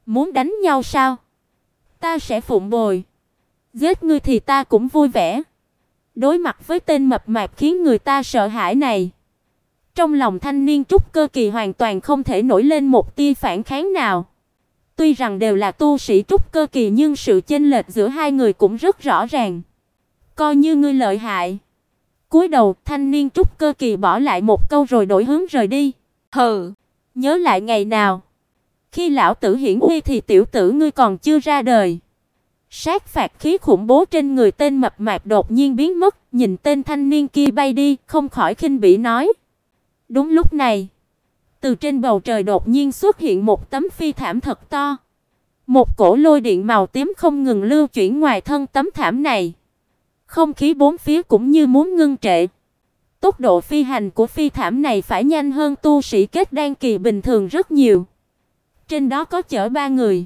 Muốn đánh nhau sao? Ta sẽ phụng bồi. Giết ngươi thì ta cũng vui vẻ. Đối mặt với tên mập mạp khiến người ta sợ hãi này, trong lòng thanh niên trúc cơ kỳ hoàn toàn không thể nổi lên một tia phản kháng nào. Tuy rằng đều là tu sĩ trúc cơ kỳ nhưng sự chênh lệch giữa hai người cũng rất rõ ràng. Coi như ngươi lợi hại. Cúi đầu, thanh niên trúc cơ kỳ bỏ lại một câu rồi đổi hướng rời đi. Hừ, nhớ lại ngày nào khi lão tử hiển uy thì tiểu tử ngươi còn chưa ra đời. Sát phạt khí khủng bố trên người tên mập mạp đột nhiên biến mất, nhìn tên thanh niên kia bay đi, không khỏi khinh bỉ nói. Đúng lúc này, từ trên bầu trời đột nhiên xuất hiện một tấm phi thảm thật to. Một cổ lôi điện màu tím không ngừng lưu chuyển ngoài thân tấm thảm này. Không khí bốn phía cũng như muốn ngưng trệ. Tốc độ phi hành của phi thảm này phải nhanh hơn tu sĩ kết đan kỳ bình thường rất nhiều. Trên đó có chở 3 người,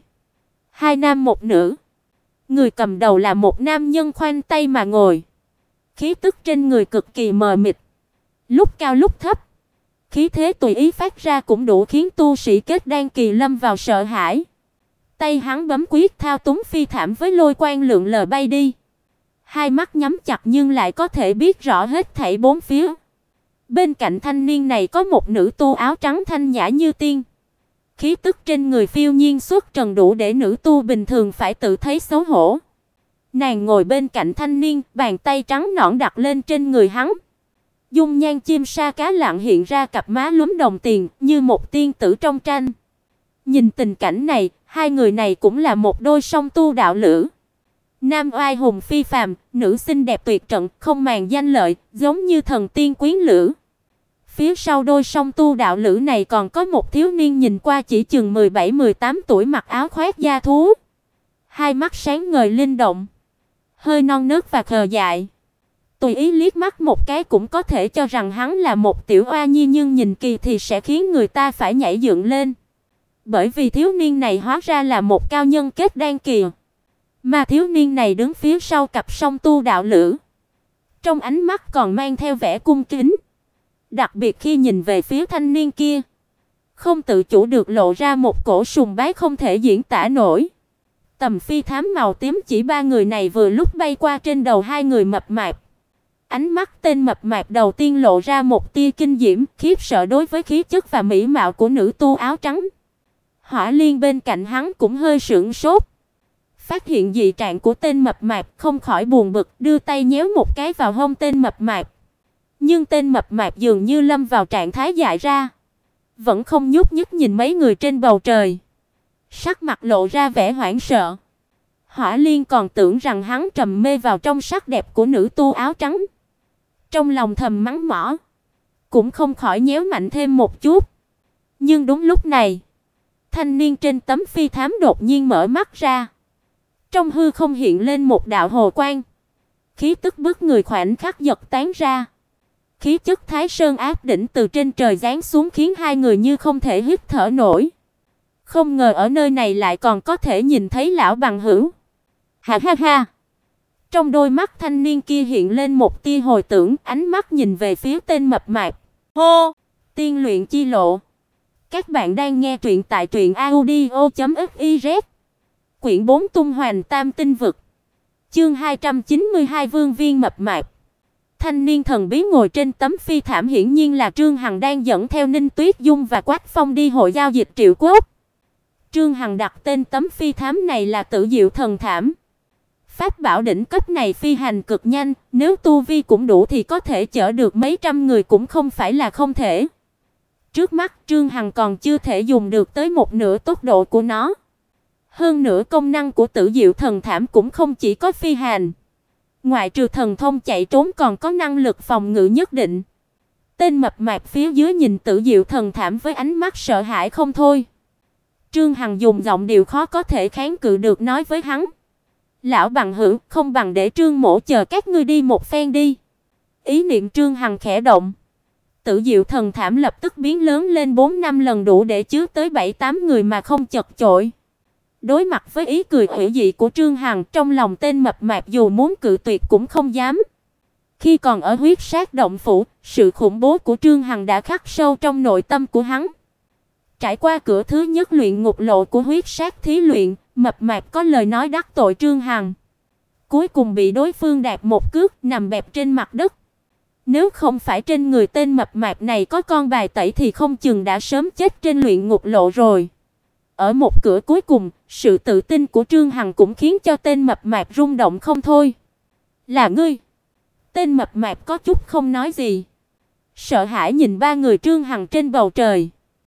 2 nam 1 nữ. Người cầm đầu là một nam nhân khoanh tay mà ngồi. Khí tức trên người cực kỳ mờ mịt, lúc cao lúc thấp. Khí thế tùy ý phát ra cũng đủ khiến tu sĩ kết đan kỳ lâm vào sợ hãi. Tay hắn bấm quyết thao túng phi thảm với lôi quang lượn lờ bay đi. Hai mắt nhắm chặt nhưng lại có thể biết rõ hết thảy bốn phía. Bên cạnh thanh niên này có một nữ tu áo trắng thanh nhã như tiên. Khí tức trên người phiêu nhiên xuất trần đủ để nữ tu bình thường phải tự thấy xấu hổ. Nàng ngồi bên cạnh thanh niên, bàn tay trắng nõn đặt lên trên người hắn. Dung nhan chim sa cá lặng hiện ra cặp má lúm đồng tiền như một tiên tử trong tranh. Nhìn tình cảnh này, hai người này cũng là một đôi song tu đạo lữ. Nam oai hùng phi phàm, nữ xinh đẹp tuyệt trận, không màng danh lợi, giống như thần tiên quyến lữ. Phía sau đôi song tu đạo lữ này còn có một thiếu niên nhìn qua chỉ chừng 17-18 tuổi, mặc áo khoác da thú. Hai mắt sáng ngời linh động, hơi non nớt và khờ dại. Tùy ý liếc mắt một cái cũng có thể cho rằng hắn là một tiểu oa nhi, nhưng nhìn kỳ thì sẽ khiến người ta phải nhảy dựng lên. Bởi vì thiếu niên này hóa ra là một cao nhân kết đan kỳ. Mà thiếu niên này đứng phía sau cặp song tu đạo lữ, trong ánh mắt còn mang theo vẻ cung kính. Đặc biệt khi nhìn về phía thanh niên kia, không tự chủ được lộ ra một cổ sùng bái không thể diễn tả nổi. Tầm phi thám màu tím chỉ 3 người này vừa lúc bay qua trên đầu hai người mập mạp. Ánh mắt tên mập mạp đầu tiên lộ ra một tia kinh diễm, khiếp sợ đối với khí chất và mỹ mạo của nữ tu áo trắng. Hỏa Liên bên cạnh hắn cũng hơi sửng sốt. Phát hiện dị trạng của tên mập mạp, không khỏi buồn bực, đưa tay nhéo một cái vào hông tên mập mạp. Nhưng tên mập mạp dường như lâm vào trạng thái dại ra, vẫn không nhúc nhích nhìn mấy người trên bầu trời, sắc mặt lộ ra vẻ hoảng sợ. Hỏa Liên còn tưởng rằng hắn trầm mê vào trong sắc đẹp của nữ tu áo trắng, trong lòng thầm mắng mỏ, cũng không khỏi nhéo mạnh thêm một chút. Nhưng đúng lúc này, thanh niên trên tấm phi thám đột nhiên mở mắt ra. Trong hư không hiện lên một đạo hồ quang, khí tức bức người khoảnh khắc giật tán ra. Khí chất Thái Sơn áp đỉnh từ trên trời giáng xuống khiến hai người như không thể hít thở nổi. Không ngờ ở nơi này lại còn có thể nhìn thấy lão bằng hữu. Ha ha ha. Trong đôi mắt thanh niên kia hiện lên một tia hồi tưởng, ánh mắt nhìn về phía tên mập mạp. Hô, tiên luyện chi lộ. Các bạn đang nghe truyện tại truyệnaudio.fiz. Quyển 4 tung hoành tam tinh vực. Chương 292 Vương viên mập mạp. Thanh niên thần bí ngồi trên tấm phi thảm hiển nhiên là Trương Hằng đang dẫn theo Ninh Tuyết Dung và Quách Phong đi hội giao dịch Triệu Quốc. Trương Hằng đặt tên tấm phi thám này là Tử Diệu Thần Thảm. Pháp bảo đỉnh cấp này phi hành cực nhanh, nếu tu vi cũng đủ thì có thể chở được mấy trăm người cũng không phải là không thể. Trước mắt Trương Hằng còn chưa thể dùng được tới một nửa tốc độ của nó. Hơn nữa công năng của Tử Diệu Thần Thảm cũng không chỉ có phi hành. Ngoại trừ thần thông chạy trốn còn có năng lực phòng ngự nhất định. Tên mập mạp phía dưới nhìn Tử Diệu Thần Thảm với ánh mắt sợ hãi không thôi. Trương Hằng dùng giọng điệu khó có thể kháng cự được nói với hắn. Lão bằng hữu, không bằng để Trương mỗ chờ các ngươi đi một phen đi. Ý niệm Trương Hằng khẽ động. Tử Diệu Thần Thảm lập tức biến lớn lên 4-5 lần đủ để chứa tới 7-8 người mà không chật chội. Đối mặt với ý cười hủy dị của Trương Hằng, trong lòng tên mập mạp dù muốn cự tuyệt cũng không dám. Khi còn ở huyết sát động phủ, sự khủng bố của Trương Hằng đã khắc sâu trong nội tâm của hắn. Trải qua cửa thứ nhất luyện ngục lộ của huyết sát thí luyện, mập mạp có lời nói đắc tội Trương Hằng. Cuối cùng bị đối phương đạp một cước nằm bẹp trên mặt đất. Nếu không phải trên người tên mập mạp này có con bài tẩy thì không chừng đã sớm chết trên luyện ngục lộ rồi. Ở một cửa cuối cùng, sự tự tin của Trương Hằng cũng khiến cho tên mập mạp rung động không thôi. "Là ngươi?" Tên mập mạp có chút không nói gì, sợ hãi nhìn ba người Trương Hằng trên bầu trời.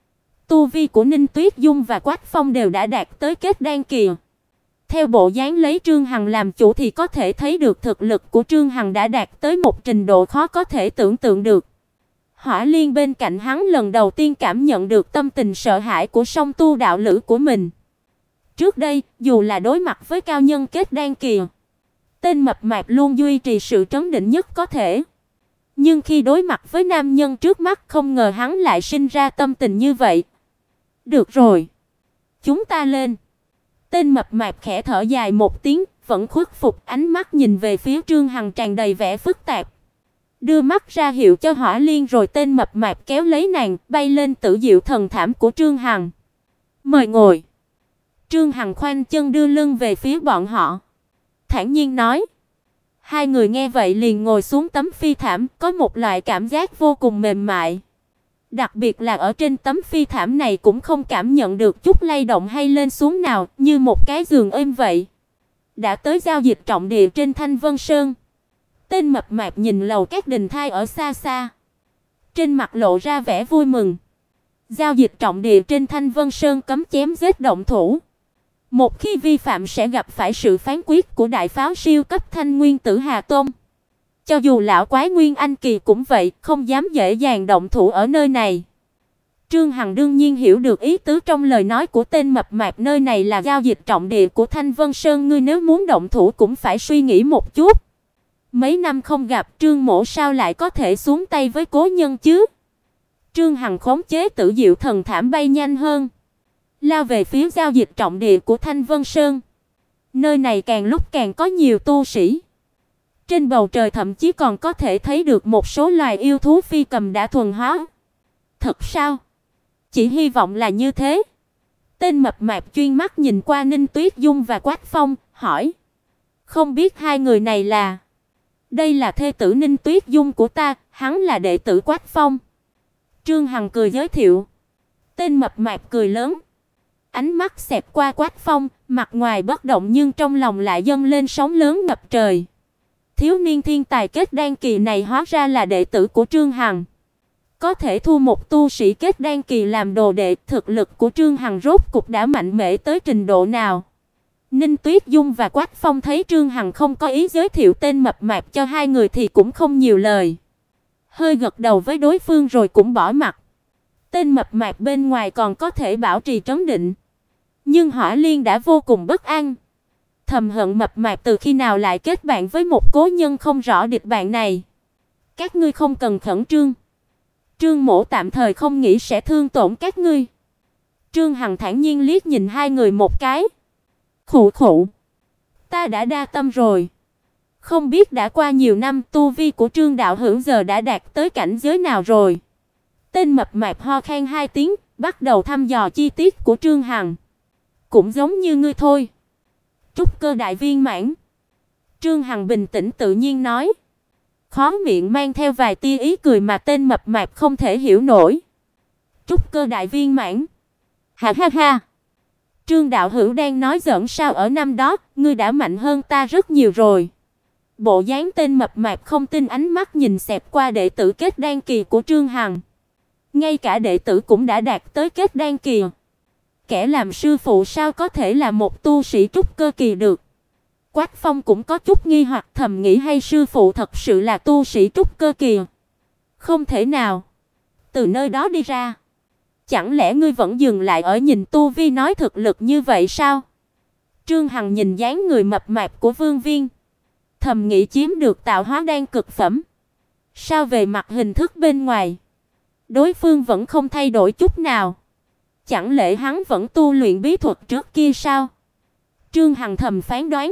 Tu vi của Ninh Tuyết Dung và Quách Phong đều đã đạt tới kết đan kỳ. Theo bộ dáng lấy Trương Hằng làm chủ thì có thể thấy được thực lực của Trương Hằng đã đạt tới một trình độ khó có thể tưởng tượng được. Hỏa Liên bên cạnh hắn lần đầu tiên cảm nhận được tâm tình sợ hãi của song tu đạo lữ của mình. Trước đây, dù là đối mặt với cao nhân kết đan kỳ, tên mập mạp luôn duy trì sự trấn định nhất có thể. Nhưng khi đối mặt với nam nhân trước mắt, không ngờ hắn lại sinh ra tâm tình như vậy. "Được rồi, chúng ta lên." Tên mập mạp khẽ thở dài một tiếng, vẫn khuất phục, ánh mắt nhìn về phía Trương Hằng tràn đầy vẻ phức tạp. Đưa mắt ra hiệu cho Hỏa Liên rồi tên mập mạp kéo lấy nàng, bay lên Tử Diệu Thần Thảm của Trương Hằng. "Mời ngồi." Trương Hằng khoanh chân đưa lưng về phía bọn họ, thản nhiên nói. Hai người nghe vậy liền ngồi xuống tấm phi thảm, có một loại cảm giác vô cùng mềm mại. Đặc biệt là ở trên tấm phi thảm này cũng không cảm nhận được chút lay động hay lên xuống nào, như một cái giường êm vậy. Đã tới giao dịch trọng địa trên Thanh Vân Sơn. Tên mập mạp nhìn lầu các đình thai ở xa xa, trên mặt lộ ra vẻ vui mừng. Giao dịch trọng địa trên Thanh Vân Sơn cấm chém giết động thủ. Một khi vi phạm sẽ gặp phải sự phán quyết của đại pháo siêu cấp Thanh Nguyên Tử Hà Tôn. Cho dù lão quái Nguyên Anh kỳ cũng vậy, không dám dễ dàng động thủ ở nơi này. Trương Hằng đương nhiên hiểu được ý tứ trong lời nói của tên mập mạp, nơi này là giao dịch trọng địa của Thanh Vân Sơn, ngươi nếu muốn động thủ cũng phải suy nghĩ một chút. Mấy năm không gặp, Trương mỗ sao lại có thể xuống tay với cố nhân chứ? Trương Hằng khống chế Tử Diệu Thần Thảm bay nhanh hơn, lao về phía giao dịch trọng địa của Thanh Vân Sơn. Nơi này càng lúc càng có nhiều tu sĩ. Trên bầu trời thậm chí còn có thể thấy được một số loài yêu thú phi cầm đã thuần hóa. Thật sao? Chỉ hy vọng là như thế. Tên mập mạp chuyên mắt nhìn qua Ninh Tuyết Dung và Quách Phong, hỏi. Không biết hai người này là? Đây là thê tử Ninh Tuyết Dung của ta, hắn là đệ tử Quách Phong. Trương Hằng cười giới thiệu. Tên mập mạp cười lớn. Ánh mắt xẹt qua Quách Phong, mặt ngoài bất động nhưng trong lòng lại dâng lên sóng lớn ngập trời. Thiếu niên thiên tài kết đan kỳ này hóa ra là đệ tử của Trương Hằng. Có thể thu một tu sĩ kết đan kỳ làm đồ đệ, thực lực của Trương Hằng rốt cục đã mạnh mẽ tới trình độ nào? Ninh Tuyết Dung và Quách Phong thấy Trương Hằng không có ý giới thiệu tên mập mạp cho hai người thì cũng không nhiều lời. Hơi gật đầu với đối phương rồi cũng bỏ mặc. Tên mập mạp bên ngoài còn có thể bảo trì trấn định, nhưng Hỏa Liên đã vô cùng bất an. Thầm hận mập mạp từ khi nào lại kết bạn với một cố nhân không rõ địch bạn này. Các ngươi không cần khẩn trương. Trương mỗ tạm thời không nghĩ sẽ thương tổn các ngươi. Trương Hằng thản nhiên liếc nhìn hai người một cái. Khụ khụ. Ta đã đa tâm rồi. Không biết đã qua nhiều năm tu vi của Trương đạo hữu giờ đã đạt tới cảnh giới nào rồi. Tên mập mạp ho khan hai tiếng, bắt đầu thăm dò chi tiết của Trương Hằng. Cũng giống như ngươi thôi. Trúc cơ đại viên mãn. Trương Hằng bình tĩnh tự nhiên nói. Khóe miệng mang theo vài tia ý cười mà tên mập mạp không thể hiểu nổi. Trúc cơ đại viên mãn. Ha ha ha. Trương đạo hữu đang nói giỡn sao, ở năm đó, ngươi đã mạnh hơn ta rất nhiều rồi. Bộ dáng tên mập mạp không tin, ánh mắt nhìn xẹt qua đệ tử kết đan kỳ của Trương Hằng. Ngay cả đệ tử cũng đã đạt tới kết đan kỳ. Kẻ làm sư phụ sao có thể là một tu sĩ trúc cơ kỳ được? Quách Phong cũng có chút nghi hoặc, thầm nghĩ hay sư phụ thật sự là tu sĩ trúc cơ kỳ? Không thể nào. Từ nơi đó đi ra. Chẳng lẽ ngươi vẫn dừng lại ở nhìn tu vi nói thực lực như vậy sao? Trương Hằng nhìn dáng người mập mạp của Vương Viên, thầm nghĩ chiếm được tạo hóa đan cực phẩm. Sao về mặt hình thức bên ngoài, đối phương vẫn không thay đổi chút nào? Chẳng lẽ hắn vẫn tu luyện bí thuật trước kia sao? Trương Hằng thầm phán đoán.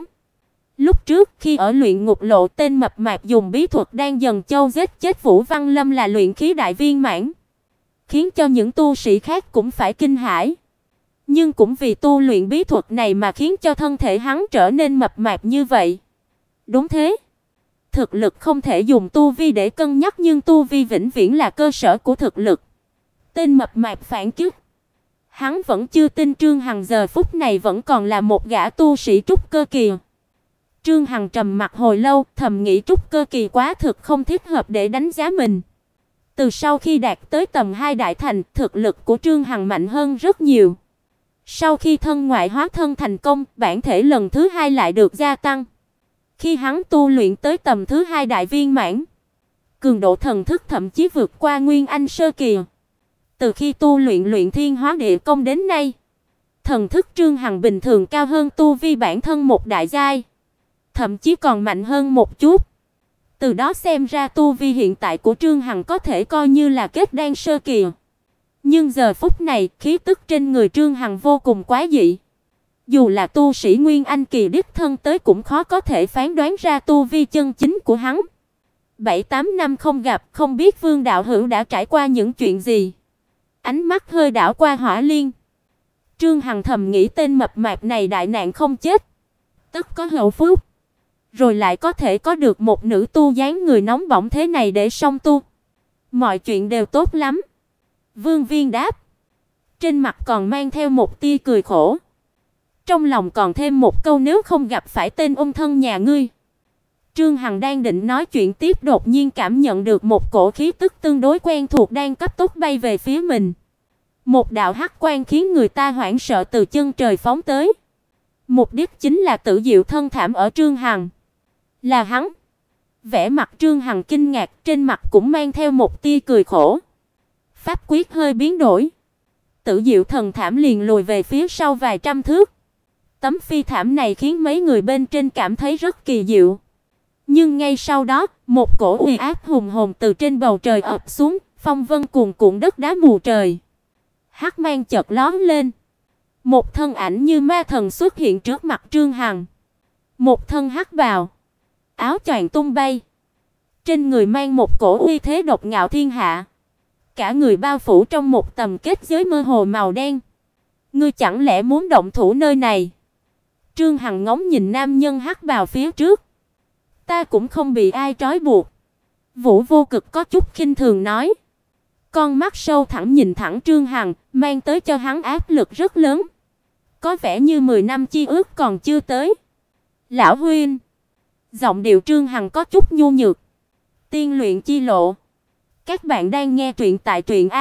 Lúc trước khi ở luyện ngục lộ, tên mập mạp dùng bí thuật đang dần châu giết chết Vũ Văn Lâm là luyện khí đại viên mãn. khiến cho những tu sĩ khác cũng phải kinh hãi. Nhưng cũng vì tu luyện bí thuật này mà khiến cho thân thể hắn trở nên mập mạp như vậy. Đúng thế. Thực lực không thể dùng tu vi để cân nhắc, nhưng tu vi vĩnh viễn là cơ sở của thực lực. Tên mập mạp phản kích. Hắn vẫn chưa tin Trương Hằng giờ phút này vẫn còn là một gã tu sĩ trúc cơ kỳ. Trương Hằng trầm mặc hồi lâu, thầm nghĩ trúc cơ kỳ quá thực không thích hợp để đánh giá mình. Từ sau khi đạt tới tầm 2 đại thành, thực lực của Trương Hằng mạnh hơn rất nhiều. Sau khi thân ngoại hóa thân thành công, bản thể lần thứ 2 lại được gia tăng. Khi hắn tu luyện tới tầm thứ 2 đại viên mãn, cường độ thần thức thậm chí vượt qua Nguyên Anh sơ kỳ. Từ khi tu luyện Luyện Thiên Hóa Địa Công đến nay, thần thức Trương Hằng bình thường cao hơn tu vi bản thân một đại giai, thậm chí còn mạnh hơn một chút. Từ đó xem ra tu vi hiện tại của Trương Hằng có thể coi như là kết đan sơ kỳ. Nhưng giờ phút này, khí tức trên người Trương Hằng vô cùng quái dị. Dù là tu sĩ Nguyên Anh kỳ đích thân tới cũng khó có thể phán đoán ra tu vi chân chính của hắn. 7-8 năm không gặp, không biết Vương đạo hữu đã trải qua những chuyện gì. Ánh mắt hơi đảo qua Hỏa Liên. Trương Hằng thầm nghĩ tên mập mạp này đại nạn không chết, tất có hậu phúc. Rồi lại có thể có được một nữ tu dáng người nóng bỏng thế này để song tu. Mọi chuyện đều tốt lắm. Vương Viên đáp. Trên mặt còn mang theo một tia cười khổ. Trong lòng còn thêm một câu nếu không gặp phải tên ôn thân nhà ngươi. Trương Hằng đang định nói chuyện tiếp, đột nhiên cảm nhận được một cổ khí tức tương đối quen thuộc đang cấp tốc bay về phía mình. Một đạo hắc quang khiến người ta hoảng sợ từ chân trời phóng tới. Mục đích chính là Tử Diệu thân thảm ở Trương Hằng. Là hắn. Vẻ mặt Trương Hằng kinh ngạc, trên mặt cũng mang theo một tia cười khổ. Pháp quyết hơi biến đổi. Tử Diệu thần thảm liền lùi về phía sau vài trăm thước. Tấm phi thảm này khiến mấy người bên trên cảm thấy rất kỳ diệu. Nhưng ngay sau đó, một cổ uy áp hùng hồn từ trên bầu trời ập xuống, phong vân cuồn cuộn, đất đá mù trời. Hắc mang chợt lóe lên. Một thân ảnh như ma thần xuất hiện trước mặt Trương Hằng. Một thân hắc bào, áo choàng tung bay, trên người mang một cổ uy thế độc ngạo thiên hạ. Cả người bao phủ trong một tầm kết giới mơ hồ màu đen. Ngươi chẳng lẽ muốn động thủ nơi này? Trương Hằng ngóng nhìn nam nhân hắc bào phía trước. Ta cũng không bị ai trói buộc. Vũ Vô Cực có chút khinh thường nói. Con mắt sâu thẳm nhìn thẳng Trương Hằng, mang tới cho hắn áp lực rất lớn. Có vẻ như 10 năm chi ước còn chưa tới. Lão huynh. Giọng điệu Trương Hằng có chút nhu nhược. Tiên luyện chi lộ. Các bạn đang nghe truyện tại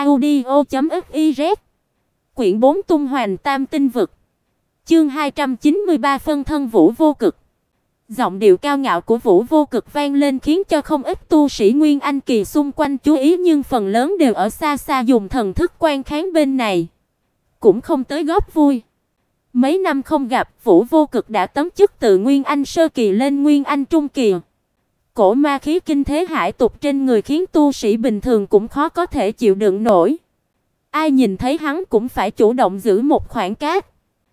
truyệnaudio.fiz. Quyển 4 Tung Hoành Tam Tinh Vực. Chương 293 phân thân Vũ Vô Cực. Giọng điệu cao ngạo của Vũ Vô Cực vang lên khiến cho không ít tu sĩ Nguyên Anh kỳ xung quanh chú ý, nhưng phần lớn đều ở xa xa dùng thần thức quan kháng bên này, cũng không tới góp vui. Mấy năm không gặp, Vũ Vô Cực đã tấn chức từ Nguyên Anh sơ kỳ lên Nguyên Anh trung kỳ. Cổ ma khí kinh thế hải tục trên người khiến tu sĩ bình thường cũng khó có thể chịu đựng nổi. Ai nhìn thấy hắn cũng phải chủ động giữ một khoảng cách.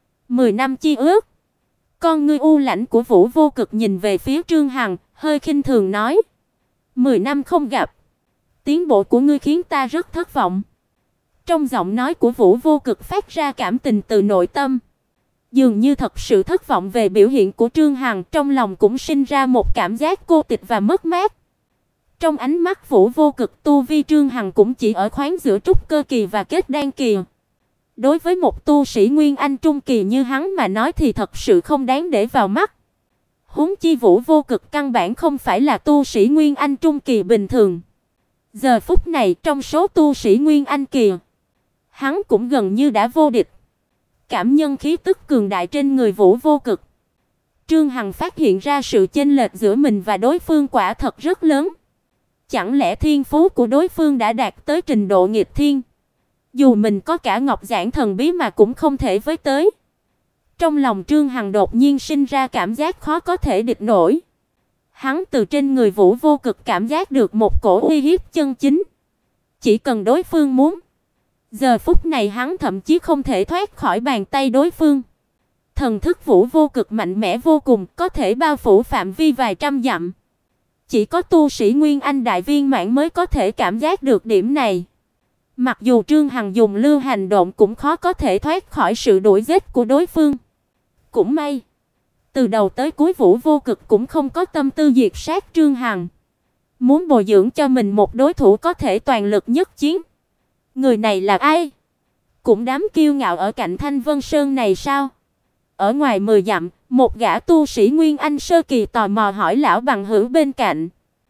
10 năm chi ước. Con ngươi u lãnh của Vũ Vô Cực nhìn về phía Trương Hằng, hơi khinh thường nói: 10 năm không gặp, tiến bộ của ngươi khiến ta rất thất vọng. Trong giọng nói của Vũ Vô Cực phát ra cảm tình từ nội tâm. Dường như thật sự thất vọng về biểu hiện của Trương Hằng, trong lòng cũng sinh ra một cảm giác cô tịch và mất mát. Trong ánh mắt Vũ Vô Cực, tu vi Trương Hằng cũng chỉ ở khoáng giữa trúc cơ kỳ và kết đan kỳ. Đối với một tu sĩ Nguyên Anh trung kỳ như hắn mà nói thì thật sự không đáng để vào mắt. Huống chi Vũ Vô Cực căn bản không phải là tu sĩ Nguyên Anh trung kỳ bình thường. Giờ phút này trong số tu sĩ Nguyên Anh kỳ, hắn cũng gần như đã vô địch. Cảm nhận khí tức cường đại trên người Vũ Vô Cực, Trương Hằng phát hiện ra sự chênh lệch giữa mình và đối phương quả thật rất lớn. Chẳng lẽ thiên phú của đối phương đã đạt tới trình độ nghịch thiên? Dù mình có cả Ngọc Giản thần bí mà cũng không thể với tới. Trong lòng Trương Hằng đột nhiên sinh ra cảm giác khó có thể địch nổi. Hắn từ trên người Vũ Vô Cực cảm giác được một cổ uy hiếp chân chính. Chỉ cần đối phương muốn, giờ phút này hắn thậm chí không thể thoát khỏi bàn tay đối phương. Thần thức Vũ Vô Cực mạnh mẽ vô cùng, có thể bao phủ phạm vi vài trăm dặm. Chỉ có tu sĩ Nguyên Anh đại viên mãn mới có thể cảm giác được điểm này. Mặc dù Trương Hằng dùng lưu hành động cũng khó có thể thoát khỏi sự đuổi giết của đối phương. Cũng may, từ đầu tới cuối Vũ Vô Cực cũng không có tâm tư diệt sát Trương Hằng, muốn bồi dưỡng cho mình một đối thủ có thể toàn lực nhất chiến. Người này là ai? Cũng dám kiêu ngạo ở cạnh Thanh Vân Sơn này sao? Ở ngoài 10 dặm, một gã tu sĩ Nguyên Anh sơ kỳ tò mò hỏi lão bằng hữu bên cạnh.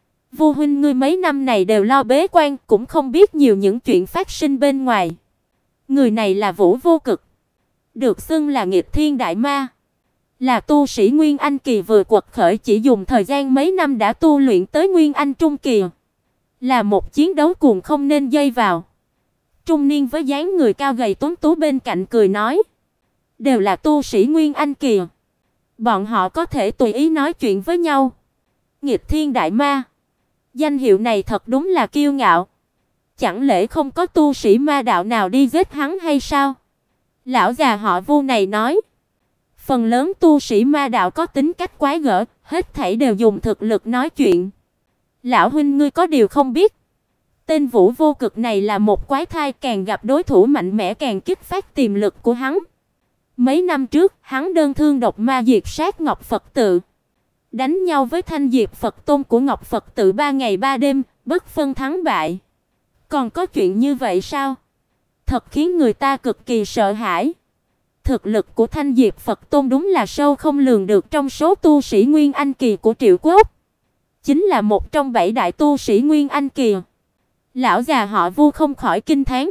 Vu huynh ngươi mấy năm này đều lo bế quan, cũng không biết nhiều những chuyện phát sinh bên ngoài. Người này là Vũ Vô Cực, được xưng là Nghịch Thiên Đại Ma, là tu sĩ Nguyên Anh kỳ vừa quật khởi, chỉ dùng thời gian mấy năm đã tu luyện tới Nguyên Anh trung kỳ, là một chiến đấu cuồng không nên dây vào. Trung niên với dáng người cao gầy tuấn tú bên cạnh cười nói, đều là tu sĩ Nguyên Anh kỳ, bọn họ có thể tùy ý nói chuyện với nhau. Nghịch Thiên Đại Ma, danh hiệu này thật đúng là kiêu ngạo. Chẳng lẽ không có tu sĩ ma đạo nào đi giết hắn hay sao? Lão già họ Vu này nói, phần lớn tu sĩ ma đạo có tính cách quái gở, hết thảy đều dùng thực lực nói chuyện. Lão huynh ngươi có điều không biết, tên Vũ Vô Cực này là một quái thai, càng gặp đối thủ mạnh mẽ càng kích phát tiềm lực của hắn. Mấy năm trước, hắn đơn thương độc ma diệt sát Ngọc Phật tự, đánh nhau với Thanh Diệp Phật Tôn của Ngọc Phật tự 3 ngày 3 đêm, bất phân thắng bại. Còn có chuyện như vậy sao? Thật khiến người ta cực kỳ sợ hãi. Thực lực của Thanh Diệp Phật Tôn đúng là sâu không lường được, trong số tu sĩ Nguyên Anh kỳ của Triệu Quốc, chính là một trong 7 đại tu sĩ Nguyên Anh kỳ. Lão già họ Vu không khỏi kinh thán.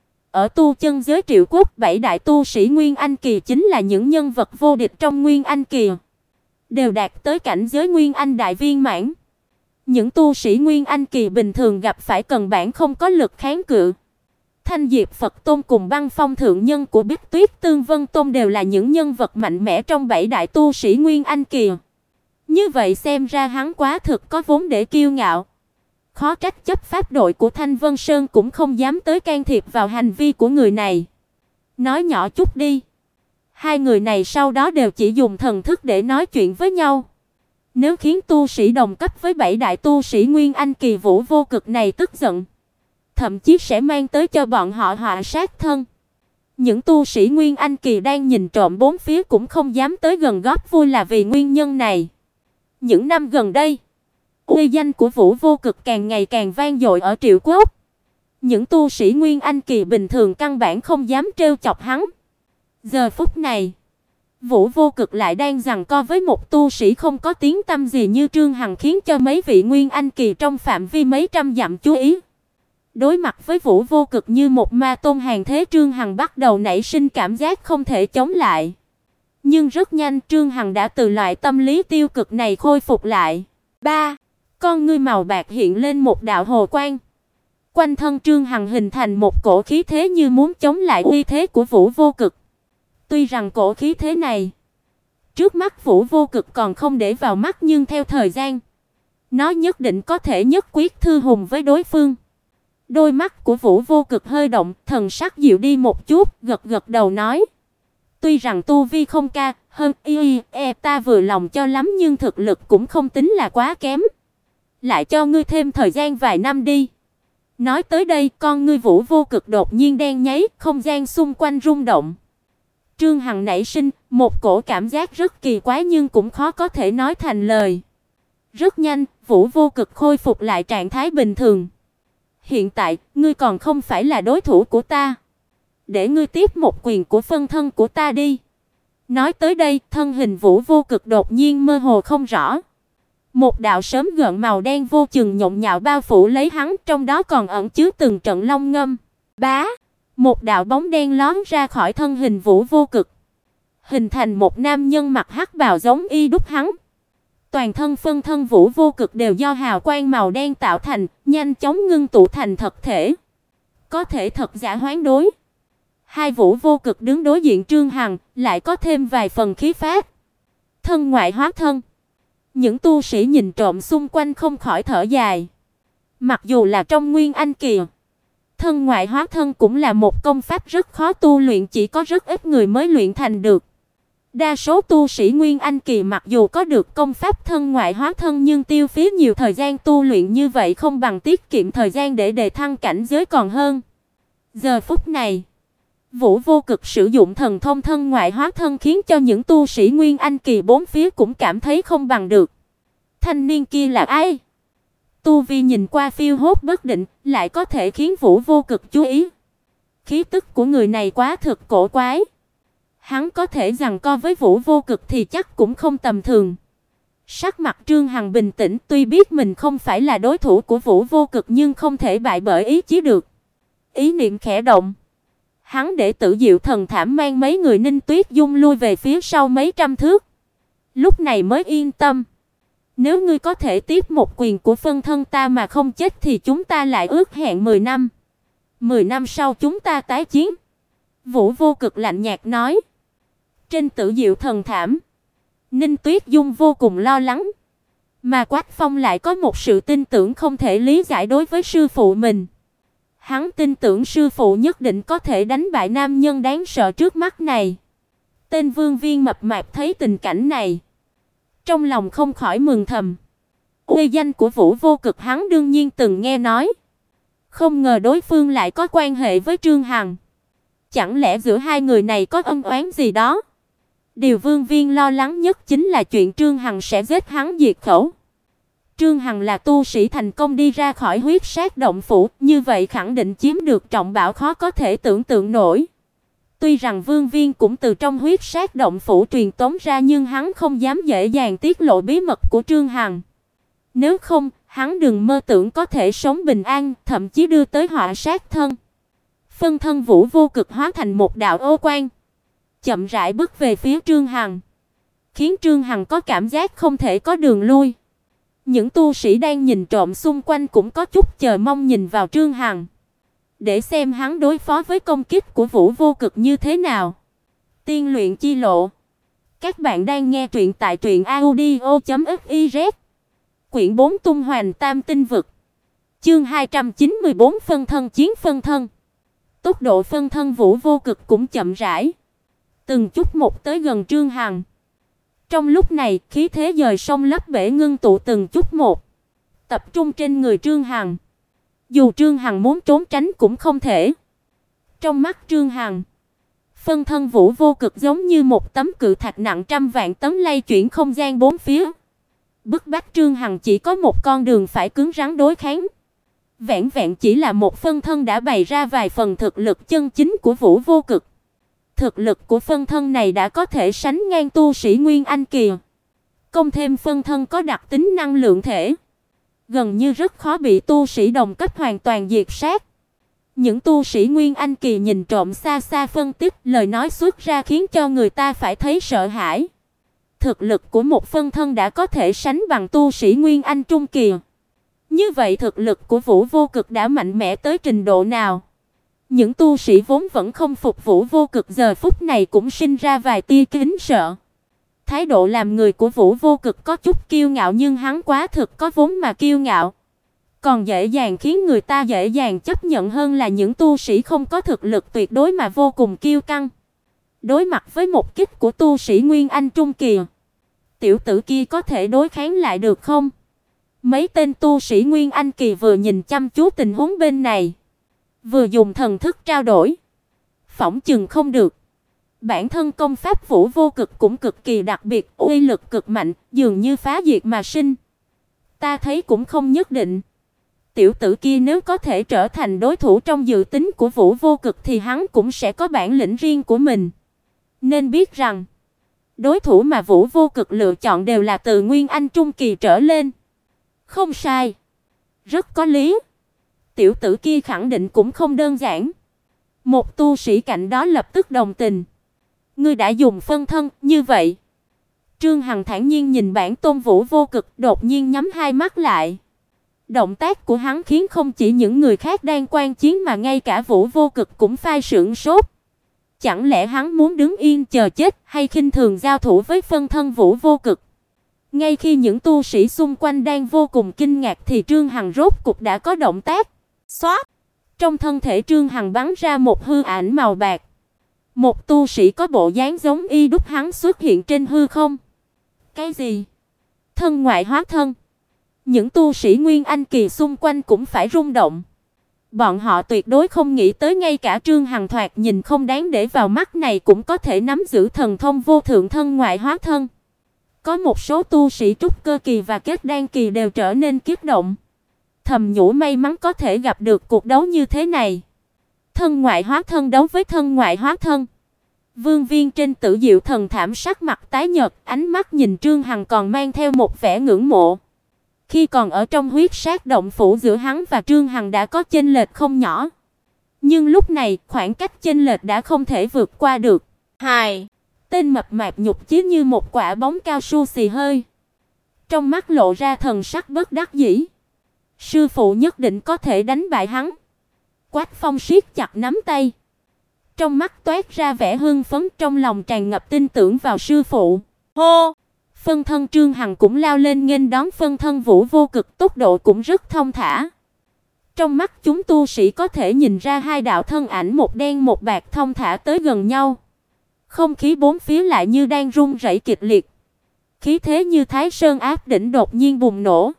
Ở tu chân giới Triệu Quốc, 7 đại tu sĩ Nguyên Anh kỳ chính là những nhân vật vô địch trong Nguyên Anh kỳ, đều đạt tới cảnh giới Nguyên Anh đại viên mãn. Những tu sĩ Nguyên Anh kỳ bình thường gặp phải cần bản không có lực kháng cự. Thanh Diệp Phật Tôn cùng Băng Phong thượng nhân của Bích Tuyết Tương Vân Tôn đều là những nhân vật mạnh mẽ trong 7 đại tu sĩ Nguyên Anh kỳ. Như vậy xem ra hắn quá thực có vốn để kiêu ngạo. Khó trách chấp pháp đội của Thanh Vân Sơn cũng không dám tới can thiệp vào hành vi của người này. Nói nhỏ chút đi. Hai người này sau đó đều chỉ dùng thần thức để nói chuyện với nhau. Nếu khiến tu sĩ đồng cấp với 7 đại tu sĩ Nguyên Anh kỳ Vũ Vô Cực này tức giận, thậm chí sẽ mang tới cho bọn họ họa sát thân. Những tu sĩ Nguyên Anh kỳ đang nhìn trộm bốn phía cũng không dám tới gần góp vui là vì nguyên nhân này. Những năm gần đây, uy danh của Vũ Vô Cực càng ngày càng vang dội ở Triệu Quốc. Những tu sĩ Nguyên Anh kỳ bình thường căn bản không dám trêu chọc hắn. Giờ phút này, Vũ Vô Cực lại đang giằng co với một tu sĩ không có tiếng tăm gì như Trương Hằng, khiến cho mấy vị Nguyên Anh kỳ trong phạm vi mấy trăm dặm chú ý. Đối mặt với Vũ Vô Cực như một ma tôn hàng thế, Trương Hằng bắt đầu nảy sinh cảm giác không thể chống lại. Nhưng rất nhanh Trương Hằng đã từ loại tâm lý tiêu cực này khôi phục lại. Con ngươi màu bạc hiện lên một đạo hồ quang. Quanh thân Trương Hằng hình thành một cổ khí thế như muốn chống lại uy thế của Vũ Vô Cực. Tuy rằng cổ khí thế này trước mắt Vũ Vô Cực còn không để vào mắt, nhưng theo thời gian, nó nhất định có thể nhất quyết thư hùng với đối phương. Đôi mắt của Vũ Vô Cực hơi động, thần sắc dịu đi một chút, gật gật đầu nói: "Tuy rằng tu vi không ca hơn ta vừa lòng cho lắm, nhưng thực lực cũng không tính là quá kém. Lại cho ngươi thêm thời gian vài năm đi." Nói tới đây, con ngươi Vũ Vô Cực đột nhiên đen nháy, không gian xung quanh rung động. Trương Hằng nảy sinh một cổ cảm giác rất kỳ quái nhưng cũng khó có thể nói thành lời. Rất nhanh, Vũ Vô Cực khôi phục lại trạng thái bình thường. "Hiện tại, ngươi còn không phải là đối thủ của ta. Để ngươi tiếp một quyền của phân thân của ta đi." Nói tới đây, thân hình Vũ Vô Cực đột nhiên mơ hồ không rõ. Một đạo sớm gợn màu đen vô chừng nhộn nhạo bao phủ lấy hắn, trong đó còn ẩn chứa từng trận long ngâm. Một đạo bóng đen lóm ra khỏi thân hình Vũ Vô Cực, hình thành một nam nhân mặc hắc bào giống y đúc hắn. Toàn thân phân thân Vũ Vô Cực đều do hào quang màu đen tạo thành, nhanh chóng ngưng tụ thành thật thể, có thể thật giả hoán đối. Hai Vũ Vô Cực đứng đối diện Trương Hằng, lại có thêm vài phần khí phách. Thân ngoại hóa thân. Những tu sĩ nhìn trộm xung quanh không khỏi thở dài. Mặc dù là trong Nguyên Anh kỳ, thân ngoại hóa thân cũng là một công pháp rất khó tu luyện, chỉ có rất ít người mới luyện thành được. Đa số tu sĩ Nguyên Anh kỳ mặc dù có được công pháp thân ngoại hóa thân, nhưng tiêu phí nhiều thời gian tu luyện như vậy không bằng tiết kiệm thời gian để đề thăng cảnh giới còn hơn. Giờ phút này, Vũ Vô Cực sử dụng thần thông thân ngoại hóa thân khiến cho những tu sĩ Nguyên Anh kỳ bốn phía cũng cảm thấy không bằng được. Thanh niên kia là ai? Tu vi nhìn qua phiêu hốt bất định, lại có thể khiến Vũ Vô Cực chú ý. Khí tức của người này quá thực cổ quái. Hắn có thể giằng co với Vũ Vô Cực thì chắc cũng không tầm thường. Sắc mặt Trương Hằng bình tĩnh, tuy biết mình không phải là đối thủ của Vũ Vô Cực nhưng không thể bại bởi ý chí được. Ý niệm khẽ động, hắn để Tử Diệu Thần Thảm mang mấy người Ninh Tuyết Dung lui về phía sau mấy trăm thước. Lúc này mới yên tâm. Nếu ngươi có thể tiếp một quyền của phân thân ta mà không chết thì chúng ta lại ước hẹn 10 năm. 10 năm sau chúng ta tái chiến. Vũ Vô Cực lạnh nhạt nói. Trên Tử Diệu Thần Thảm, Ninh Tuyết Dung vô cùng lo lắng, mà Quách Phong lại có một sự tin tưởng không thể lý giải đối với sư phụ mình. Hắn tin tưởng sư phụ nhất định có thể đánh bại nam nhân đáng sợ trước mắt này. Tên Vương Viên mập mạp thấy tình cảnh này, trong lòng không khỏi mừng thầm. Uy danh của Vũ Vô Cực hắn đương nhiên từng nghe nói, không ngờ đối phương lại có quan hệ với Trương Hằng. Chẳng lẽ giữa hai người này có ân oán gì đó? Điều Vương Viên lo lắng nhất chính là chuyện Trương Hằng sẽ giết hắn diệt khẩu. Trương Hằng là tu sĩ thành công đi ra khỏi huyết sát động phủ, như vậy khẳng định chiếm được trọng bảo khó có thể tưởng tượng nổi. Tuy rằng Vương Viên cũng từ trong huyết sát động phủ truyền tống ra nhưng hắn không dám dễ dàng tiết lộ bí mật của Trương Hằng. Nếu không, hắn đừng mơ tưởng có thể sống bình an, thậm chí đưa tới họa sát thân. Phân thân Vũ Vô Cực hóa thành một đạo ô quang, chậm rãi bước về phía Trương Hằng, khiến Trương Hằng có cảm giác không thể có đường lui. Những tu sĩ đang nhìn trộm xung quanh cũng có chút chờ mong nhìn vào Trương Hằng, để xem hắn đối phó với công kích của Vũ Vô Cực như thế nào. Tiên luyện chi lộ. Các bạn đang nghe truyện tại truyệnaudio.fiz. Quyển 4 Tung Hoành Tam Tinh Vực. Chương 294 phân thân chiến phân thân. Tốc độ phân thân Vũ Vô Cực cũng chậm rãi, từng chút một tới gần Trương Hằng. Trong lúc này, khí thế dời sông lấp bể ngưng tụ từng chút một, tập trung trên người Trương Hằng. Dù Trương Hằng muốn trốn tránh cũng không thể. Trong mắt Trương Hằng, phân thân Vũ Vô Cực giống như một tấm cự thạch nặng trăm vạn tấn lay chuyển không gian bốn phía. Bức bách Trương Hằng chỉ có một con đường phải cứng rắn đối kháng. Vẹn vẹn chỉ là một phân thân đã bày ra vài phần thực lực chân chính của Vũ Vô Cực. Thực lực của phân thân này đã có thể sánh ngang tu sĩ Nguyên Anh kỳ. Cộng thêm phân thân có đặc tính năng lượng thể, gần như rất khó bị tu sĩ đồng cấp hoàn toàn diệt sát. Những tu sĩ Nguyên Anh kỳ nhìn trộm xa xa phân tích, lời nói xuất ra khiến cho người ta phải thấy sợ hãi. Thực lực của một phân thân đã có thể sánh bằng tu sĩ Nguyên Anh trung kỳ. Như vậy thực lực của Vũ Vô Cực đã mạnh mẽ tới trình độ nào? Những tu sĩ vốn vẫn không phục Vũ Vô Cực giờ phút này cũng sinh ra vài tia kính sợ. Thái độ làm người của Vũ Vô Cực có chút kiêu ngạo nhưng hắn quá thực có vốn mà kiêu ngạo. Còn dễ dàng khiến người ta dễ dàng chấp nhận hơn là những tu sĩ không có thực lực tuyệt đối mà vô cùng kiêu căng. Đối mặt với một kích của tu sĩ Nguyên Anh trung kỳ, tiểu tử kia có thể đối kháng lại được không? Mấy tên tu sĩ Nguyên Anh kỳ vừa nhìn chăm chú tình huống bên này, vừa dùng thần thức trao đổi. Phỏng chừng không được. Bản thân công pháp Vũ Vô Cực cũng cực kỳ đặc biệt, uy lực cực mạnh, dường như phá diệt mà sinh. Ta thấy cũng không nhất định. Tiểu tử kia nếu có thể trở thành đối thủ trong dự tính của Vũ Vô Cực thì hắn cũng sẽ có bản lĩnh riêng của mình. Nên biết rằng, đối thủ mà Vũ Vô Cực lựa chọn đều là từ Nguyên Anh trung kỳ trở lên. Không sai. Rất có lý. Tiểu tử kia khẳng định cũng không đơn giản. Một tu sĩ cạnh đó lập tức đồng tình. Ngươi đã dùng phân thân, như vậy. Trương Hằng thản nhiên nhìn bản tôn Vũ Vô Cực, đột nhiên nhắm hai mắt lại. Động tác của hắn khiến không chỉ những người khác đang quan chiến mà ngay cả Vũ Vô Cực cũng phai sửng sốt. Chẳng lẽ hắn muốn đứng yên chờ chết hay khinh thường giao thủ với phân thân Vũ Vô Cực? Ngay khi những tu sĩ xung quanh đang vô cùng kinh ngạc thì Trương Hằng rốt cục đã có động tác. Xoát! Trong thân thể Trương Hằng bắn ra một hư ảnh màu bạc. Một tu sĩ có bộ dáng giống y đúc hắn xuất hiện trên hư không. Cái gì? Thân ngoại hóa thân. Những tu sĩ Nguyên Anh kỳ xung quanh cũng phải rung động. Bọn họ tuyệt đối không nghĩ tới ngay cả Trương Hằng thoạt nhìn không đáng để vào mắt này cũng có thể nắm giữ thần thông vô thượng thân ngoại hóa thân. Có một số tu sĩ trúc cơ kỳ và kết đan kỳ đều trở nên kích động, thầm nhủ may mắn có thể gặp được cuộc đấu như thế này. Thân ngoại hóa thân đấu với thân ngoại hóa thân. Vương Viên trên Tử Diệu Thần Thảm sắc mặt tái nhợt, ánh mắt nhìn Trương Hằng còn mang theo một vẻ ngưỡng mộ. Khi còn ở trong huyết sát động phủ giữa hắn và Trương Hằng đã có chênh lệch không nhỏ. Nhưng lúc này, khoảng cách chênh lệch đã không thể vượt qua được. Hài, tên mập mạp nhục chí như một quả bóng cao su xì hơi. Trong mắt lộ ra thần sắc bất đắc dĩ. Sư phụ nhất định có thể đánh bại hắn. Quách Phong siết chặt nắm tay. Trong mắt toát ra vẻ hưng phấn, trong lòng tràn ngập tin tưởng vào sư phụ. Hô! Phân thân Trương Hằng cũng lao lên nghênh đón phân thân Vũ Vô Cực, tốc độ cũng rất thông thả. Trong mắt chúng tu sĩ có thể nhìn ra hai đạo thân ảnh một đen một bạc thông thả tới gần nhau. Không khí bốn phía lại như đang rung rẩy kịch liệt. Khí thế như Thái Sơn áp đỉnh đột nhiên bùng nổ.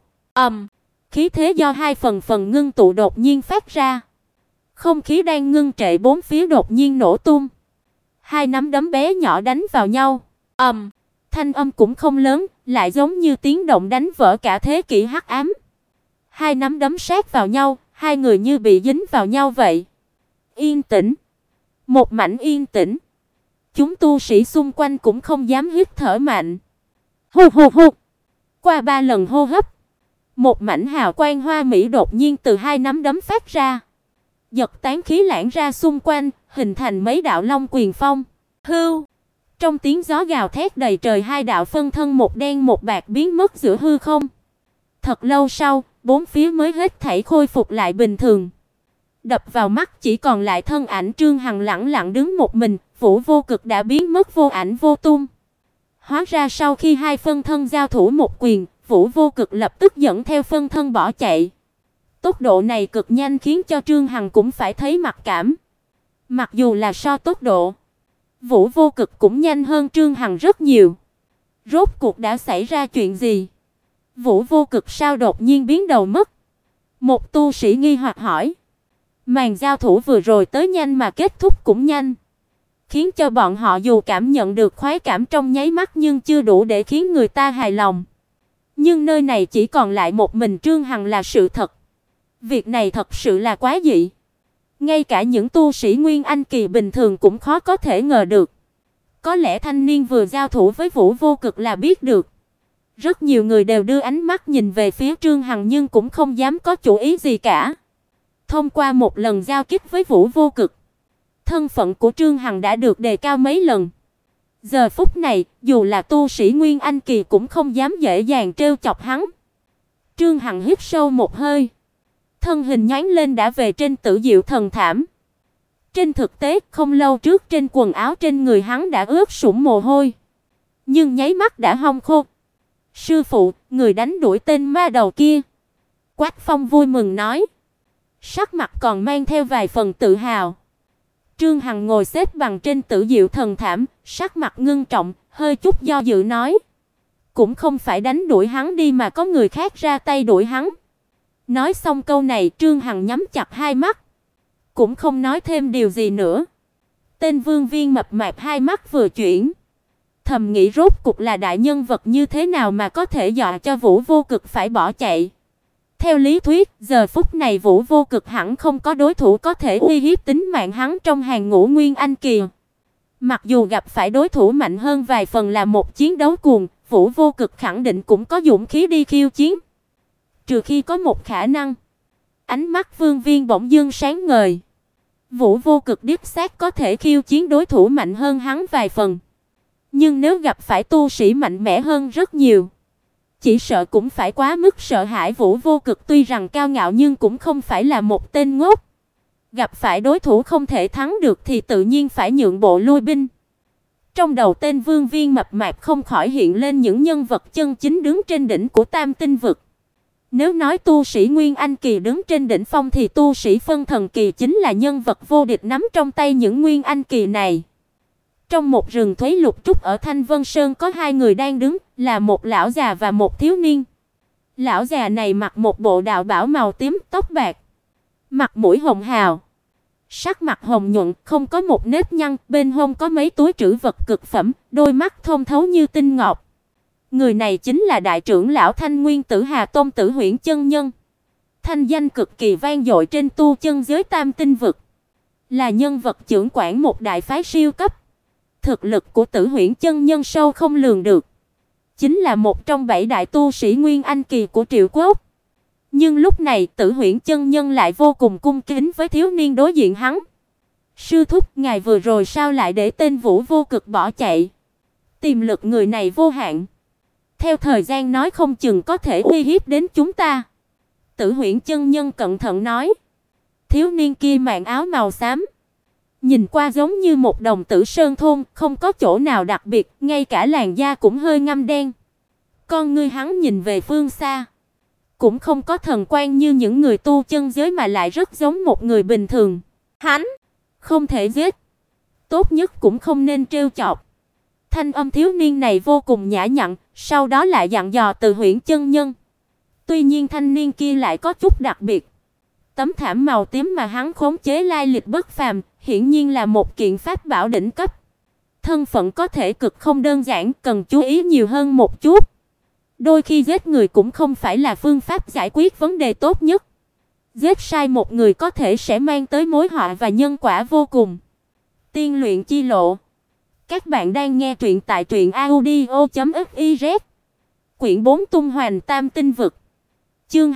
Khí thế do hai phần ngưng tụ đột nhiên phát ra. Không khí đang ngưng trệ bốn phía đột nhiên nổ tung. Hai nắm đấm bé nhỏ đánh vào nhau. Thanh âm cũng không lớn, lại giống như tiếng động đánh vỡ cả thế kỷ hắc ám. Hai nắm đấm sát vào nhau, hai người như bị dính vào nhau vậy. Yên tĩnh. Một mảnh yên tĩnh. Chúng tu sĩ xung quanh cũng không dám hít thở mạnh. Hù hù hù. Qua 3 lần hô hấp, một mảnh hào quang hoa mỹ đột nhiên từ hai nắm đấm phát ra. Giật tán khí lãng ra xung quanh, hình thành mấy đạo long quyền phong. Hưu. Trong tiếng gió gào thét đầy trời, hai đạo phân thân một đen một bạc biến mất giữa hư không. Thật lâu sau, bốn phía mới hết thảy khôi phục lại bình thường. Đập vào mắt chỉ còn lại thân ảnh Trương Hằng lẳng lặng đứng một mình, Vũ Vô Cực đã biến mất vô ảnh vô tung. Hóa ra sau khi hai phân thân giao thủ một quyền, Vũ Vô Cực lập tức dẫn theo phân thân bỏ chạy. Tốc độ này cực nhanh khiến cho Trương Hằng cũng phải thấy mặc cảm. Mặc dù là so tốc độ, Vũ Vô Cực cũng nhanh hơn Trương Hằng rất nhiều. Rốt cuộc đã xảy ra chuyện gì? Vũ Vô Cực sao đột nhiên biến đầu mất? Một tu sĩ nghi hoặc hỏi. Màn giao thủ vừa rồi tới nhanh mà kết thúc cũng nhanh, khiến cho bọn họ dù cảm nhận được khoái cảm trong nháy mắt nhưng chưa đủ để khiến người ta hài lòng. Nhưng nơi này chỉ còn lại một mình Trương Hằng là sự thật. Việc này thật sự là quá dị. Ngay cả những tu sĩ Nguyên Anh kỳ bình thường cũng khó có thể ngờ được. Có lẽ thanh niên vừa giao thủ với Vũ Vô Cực là biết được. Rất nhiều người đều đưa ánh mắt nhìn về phía Trương Hằng nhưng cũng không dám có chủ ý gì cả. Thông qua một lần giao kích với Vũ Vô Cực, thân phận của Trương Hằng đã được đề cao mấy lần. Giờ phút này, dù là tu sĩ Nguyên Anh kỳ cũng không dám dễ dàng trêu chọc hắn. Trương Hằng hít sâu một hơi, thân hình nhoáng lên đã về trên Tử Diệu Thần Thảm. Trên thực tế, không lâu trước trên quần áo trên người hắn đã ướt sũng mồ hôi, nhưng nháy mắt đã hong khô. Sư phụ, người đánh đuổi tên ma đầu kia. Quách Phong vui mừng nói, sắc mặt còn mang theo vài phần tự hào. Trương Hằng ngồi xếp bằng trên Tử Diệu Thần Thảm, sắc mặt ngưng trọng, hơi chút do dự nói, cũng không phải đánh đuổi hắn đi mà có người khác ra tay đuổi hắn. Nói xong câu này, Trương Hằng nhắm chặt hai mắt, cũng không nói thêm điều gì nữa. Tên Vương Viên mập mạp hai mắt vừa chuyển, thầm nghĩ rốt cục là đại nhân vật như thế nào mà có thể dọa cho Vũ Vô Cực phải bỏ chạy. Theo lý thuyết, giờ phút này Vũ Vô Cực hẳn không có đối thủ có thể uy hiếp tính mạng hắn trong hàng ngũ Nguyên Anh kỳ. Mặc dù gặp phải đối thủ mạnh hơn vài phần là một chiến đấu cuồng, Vũ Vô Cực khẳng định cũng có dũng khí đi khiêu chiến. Trừ khi có một khả năng. Ánh mắt Vương Viên bỗng dưng sáng ngời. Vũ Vô Cực đích xác có thể khiêu chiến đối thủ mạnh hơn hắn vài phần. Nhưng nếu gặp phải tu sĩ mạnh mẽ hơn rất nhiều, chỉ sợ cũng phải quá mức sợ hãi. Vũ Vô Cực tuy rằng cao ngạo nhưng cũng không phải là một tên ngốc. Gặp phải đối thủ không thể thắng được thì tự nhiên phải nhượng bộ lui binh. Trong đầu tên Vương Viên mập mạp không khỏi hiện lên những nhân vật chân chính đứng trên đỉnh của Tam Tinh vực. Nếu nói tu sĩ Nguyên Anh kỳ đứng trên đỉnh phong thì tu sĩ Phân Thần kỳ chính là nhân vật vô địch nắm trong tay những Nguyên Anh kỳ này. Trong một rừng Thúy Lục Trúc ở Thanh Vân Sơn có hai người đang đứng, là một lão già và một thiếu niên. Lão già này mặc một bộ đạo bào màu tím, tóc bạc, mặt mũi hồng hào, sắc mặt hồng nhuận, không có một nếp nhăn, bên hông có mấy túi trữ vật cực phẩm, đôi mắt thông thấu như tinh ngọc. Người này chính là đại trưởng lão Thanh Nguyên Tử Hà Tôn Tử Huyễn chân nhân. Thanh danh cực kỳ vang dội trên tu chân giới Tam Tinh vực, là nhân vật trưởng quản một đại phái siêu cấp. Thực lực của Tử Huyễn chân nhân sâu không lường được, chính là một trong 7 đại tu sĩ Nguyên Anh kỳ của Triệu Quốc. Nhưng lúc này, Tử Huyễn chân nhân lại vô cùng cung kính với thiếu niên đối diện hắn. "Sư thúc, ngài vừa rồi sao lại để tên Vũ Vô Cực bỏ chạy? Tiềm lực người này vô hạn, theo thời gian nói không chừng có thể uy hiếp đến chúng ta." Tử Huyễn chân nhân cẩn thận nói. Thiếu niên kia màn áo màu xám, nhìn qua giống như một đồng tử sơn thôn, không có chỗ nào đặc biệt, ngay cả làn da cũng hơi ngăm đen. Con ngươi hắn nhìn về phương xa, cũng không có thần quang như những người tu chân giới mà lại rất giống một người bình thường. Hắn không thể giết, tốt nhất cũng không nên trêu chọc. Thanh âm thiếu niên này vô cùng nhã nhặn, sau đó lại dặn dò Từ Huyễn chân nhân. Tuy nhiên thanh niên kia lại có chút đặc biệt. Tấm thảm màu tím mà hắn khống chế lai lịch bất phàm, hiển nhiên là một kiện pháp bảo đỉnh cấp. Thân phận có thể cực không đơn giản, cần chú ý nhiều hơn một chút. Đôi khi giết người cũng không phải là phương pháp giải quyết vấn đề tốt nhất. Giết sai một người có thể sẽ mang tới mối họa và nhân quả vô cùng. Tiên luyện chi lộ. Các bạn đang nghe truyện tại truyệnaudio.fiz. Quyển 4 Tung Hoành Tam Tinh vực. Chương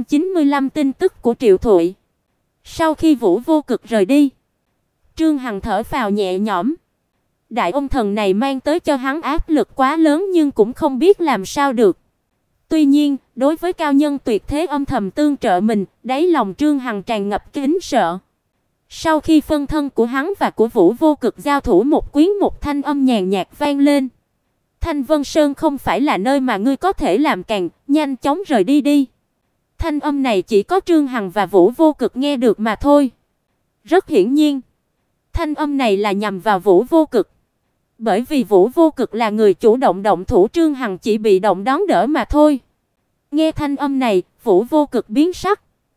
295 tin tức của Triệu Thụy. Sau khi Vũ Vô Cực rời đi, Trương Hằng thở phào nhẹ nhõm. Đại ông thần này mang tới cho hắn áp lực quá lớn nhưng cũng không biết làm sao được. Tuy nhiên, đối với cao nhân tuyệt thế âm thầm tương trợ mình, đáy lòng Trương Hằng tràn ngập kính sợ. Sau khi phân thân của hắn và của Vũ Vô Cực giao thủ một quyến, một thanh âm nhàn nhạt vang lên. Thanh Vân Sơn không phải là nơi mà ngươi có thể làm càn, nhanh chóng rời đi đi. Thanh âm này chỉ có Trương Hằng và Vũ Vô Cực nghe được mà thôi. Rất hiển nhiên, thanh âm này là nhằm vào Vũ Vô Cực. Bởi vì Vũ Vô Cực là người chủ động động thủ, Trương Hằng chỉ bị động đón đỡ mà thôi. Nghe thanh âm này, Vũ Vô Cực biến sắc.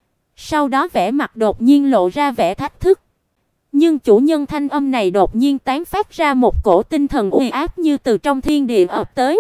Sau đó vẻ mặt đột nhiên lộ ra vẻ thách thức. Nhưng chủ nhân thanh âm này đột nhiên tán phát ra một cổ tinh thần uy áp như từ trong thiên địa ập tới,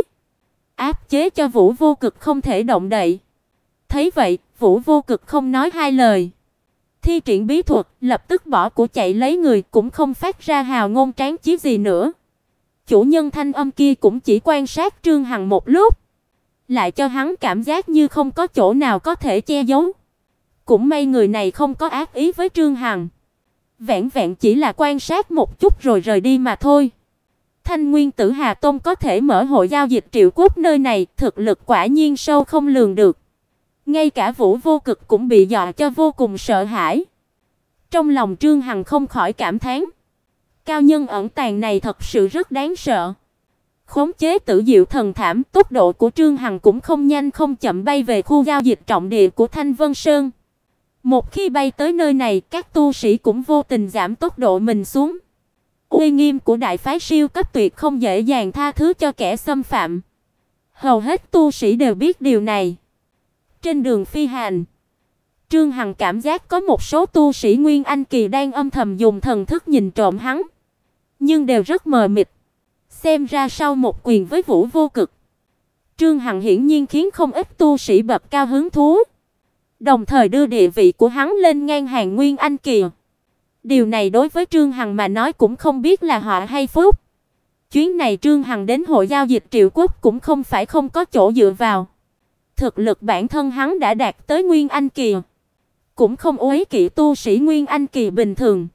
áp chế cho Vũ Vô Cực không thể động đậy. Thấy vậy, Vũ Vô Cực không nói hai lời, thi triển bí thuật, lập tức bỏ của chạy lấy người, cũng không phát ra hào ngôn tráng chí gì nữa. Chủ nhân thanh âm kia cũng chỉ quan sát Trương Hằng một lúc, lại cho hắn cảm giác như không có chỗ nào có thể che giấu. Cũng may người này không có ác ý với Trương Hằng, vẹn vẹn chỉ là quan sát một chút rồi rời đi mà thôi. Thanh Nguyên Tử Hà Tôn có thể mở hội giao dịch Triệu Quốc nơi này, thực lực quả nhiên sâu không lường được. Ngay cả Vũ Vô Cực cũng bị dọa cho vô cùng sợ hãi. Trong lòng Trương Hằng không khỏi cảm thán, cao nhân ẩn tàng này thật sự rất đáng sợ. Khống chế Tử Diệu thần thảm, tốc độ của Trương Hằng cũng không nhanh không chậm bay về khu giao dịch trọng địa của Thanh Vân Sơn. Một khi bay tới nơi này, các tu sĩ cũng vô tình giảm tốc độ mình xuống. Uy nghiêm của đại phái siêu cấp tuyệt không dễ dàng tha thứ cho kẻ xâm phạm. Hầu hết tu sĩ đều biết điều này. Trên đường phi hành, Trương Hằng cảm giác có một số tu sĩ Nguyên Anh kỳ đang âm thầm dùng thần thức nhìn trộm hắn, nhưng đều rất mờ mịt. Xem ra sau một quyền với Vũ Vô Cực, Trương Hằng hiển nhiên khiến không ít tu sĩ bậc cao hứng thú, đồng thời đưa địa vị của hắn lên ngang hàng Nguyên Anh kỳ. Điều này đối với Trương Hằng mà nói cũng không biết là họa hay phúc. Chuyến này Trương Hằng đến hội giao dịch Triệu Quốc cũng không phải không có chỗ dựa vào. Thực lực bản thân hắn đã đạt tới Nguyên Anh kỳ, cũng không uế kỵ tu sĩ Nguyên Anh kỳ bình thường.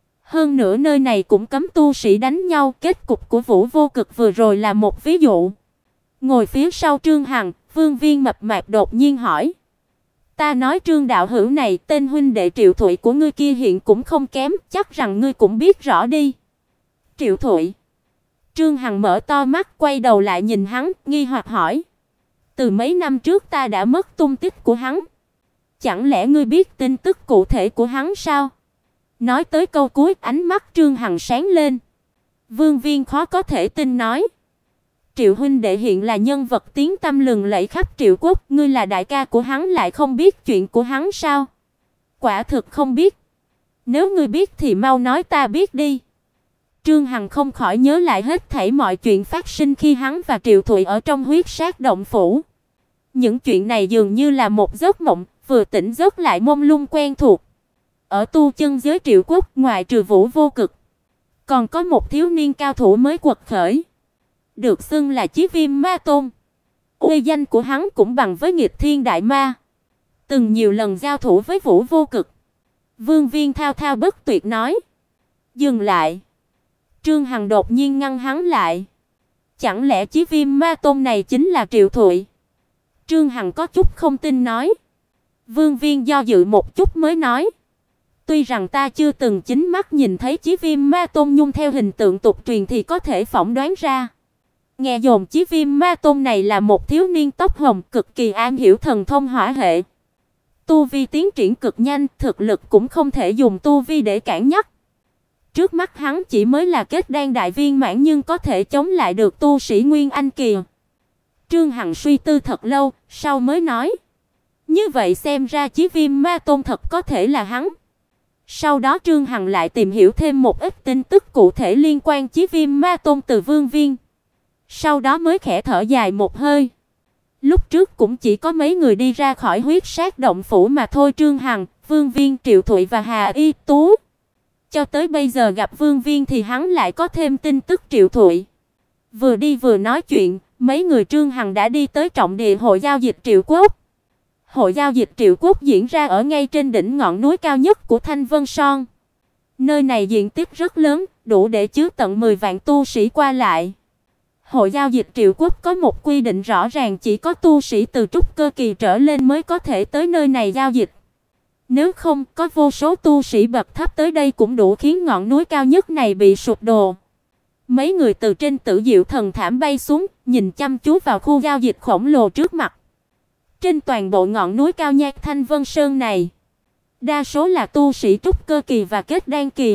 Hơn nữa nơi này cũng cấm tu sĩ đánh nhau, kết cục của Vũ Vô Cực vừa rồi là một ví dụ. Ngồi phía sau Trương Hằng, Vương Viên mập mạp đột nhiên hỏi: "Ta nói Trương đạo hữu này, tên huynh đệ Triệu Thụy của ngươi kia hiện cũng không kém, chắc rằng ngươi cũng biết rõ đi." Triệu Thụy? Trương Hằng mở to mắt quay đầu lại nhìn hắn, nghi hoặc hỏi: "Từ mấy năm trước ta đã mất tung tích của hắn. Chẳng lẽ ngươi biết tin tức cụ thể của hắn sao?" Nói tới câu cuối, ánh mắt Trương Hằng sáng lên. Vương Viên khó có thể tin nói: "Triệu huynh đệ hiện là nhân vật tiếng tăm lừng lẫy khắp Triệu Quốc, ngươi là đại ca của hắn lại không biết chuyện của hắn sao?" Quả thực không biết. Nếu ngươi biết thì mau nói ta biết đi. Trương Hằng không khỏi nhớ lại hết thảy mọi chuyện phát sinh khi hắn và Triệu Thụy ở trong huyết sát động phủ. Những chuyện này dường như là một giấc mộng, vừa tỉnh giấc lại mông lung quen thuộc. Ở tu chân giới Triệu Quốc, ngoại trừ Vũ Vô Cực, còn có một thiếu niên cao thủ mới quật khởi, được xưng là Chí Viêm Ma Tôn. Uy danh của hắn cũng bằng với Nghịch Thiên Đại Ma, từng nhiều lần giao thủ với Vũ Vô Cực. Vương Viên thao thao bất tuyệt nói. Dừng lại. Trương Hằng đột nhiên ngăn hắn lại. Chẳng lẽ Chí Viêm Ma Tôn này chính là Triệu Thụy? Trương Hằng có chút không tin nói. Vương Viên do dự một chút mới nói. Tuy rằng ta chưa từng chính mắt nhìn thấy Chí Viêm Ma Tôn, nhưng theo hình tượng tục truyền thì có thể phỏng đoán ra. Nghe đồn Chí Viêm Ma Tôn này là một thiếu niên tóc hồng, cực kỳ am hiểu thần thông hỏa hệ. Tu vi tiến triển cực nhanh, thực lực cũng không thể dùng tu vi để cản nhắc. Trước mắt hắn chỉ mới là kết đan đại viên mãn, nhưng có thể chống lại được tu sĩ Nguyên Anh kỳ. Trương Hằng suy tư thật lâu, sau mới nói. Như vậy xem ra Chí Viêm Ma Tôn thật có thể là hắn. Sau đó Trương Hằng lại tìm hiểu thêm một ít tin tức cụ thể liên quan Chí Viêm Ma Tôn từ Vương Viên. Sau đó mới khẽ thở dài một hơi. Lúc trước cũng chỉ có mấy người đi ra khỏi huyết sát động phủ mà thôi, Trương Hằng, Vương Viên, Triệu Thụy và Hà Y Tú. Cho tới bây giờ gặp Vương Viên thì hắn lại có thêm tin tức Triệu Thụy. Vừa đi vừa nói chuyện, mấy người Trương Hằng đã đi tới trọng địa hội giao dịch Triệu Quốc. Hội giao dịch Triệu Quốc diễn ra ở ngay trên đỉnh ngọn núi cao nhất của Thanh Vân Son. Nơi này diện tích rất lớn, đủ để chứa tận 10 vạn tu sĩ qua lại. Hội giao dịch Triệu Quốc có một quy định rõ ràng, chỉ có tu sĩ từ trúc cơ kỳ trở lên mới có thể tới nơi này giao dịch. Nếu không, có vô số tu sĩ bậc thấp tới đây cũng đủ khiến ngọn núi cao nhất này bị sụp đổ. Mấy người từ trên Tử Diệu Thần Thảm bay xuống, nhìn chăm chú vào khu giao dịch khổng lồ trước mặt. Trên toàn bộ ngọn núi cao nhạc Thanh Vân Sơn này, đa số là tu sĩ trúc cơ kỳ và kết đan kỳ.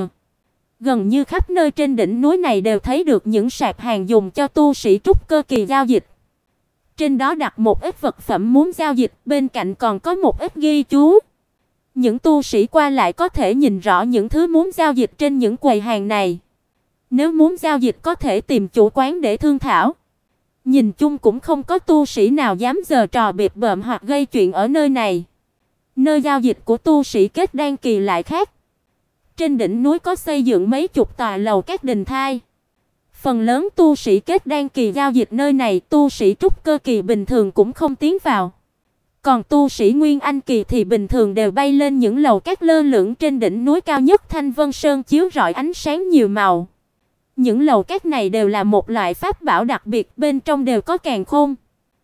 Gần như khắp nơi trên đỉnh núi này đều thấy được những sạp hàng dùng cho tu sĩ trúc cơ kỳ giao dịch. Trên đó đặt một ít vật phẩm muốn giao dịch, bên cạnh còn có một ít ghi chú. Những tu sĩ qua lại có thể nhìn rõ những thứ muốn giao dịch trên những quầy hàng này. Nếu muốn giao dịch có thể tìm chủ quán để thương thảo. Nhìn chung cũng không có tu sĩ nào dám giở trò bịp bợm hoặc gây chuyện ở nơi này. Nơi giao dịch của tu sĩ kết đan kỳ lại khác. Trên đỉnh núi có xây dựng mấy chục tòa lầu các đình thai. Phần lớn tu sĩ kết đan kỳ giao dịch nơi này, tu sĩ trúc cơ kỳ bình thường cũng không tiến vào. Còn tu sĩ Nguyên Anh kỳ thì bình thường đều bay lên những lầu các lơ lửng trên đỉnh núi cao nhất Thanh Vân Sơn, chiếu rọi ánh sáng nhiều màu. Những lầu các này đều là một loại pháp bảo đặc biệt, bên trong đều có càn khôn.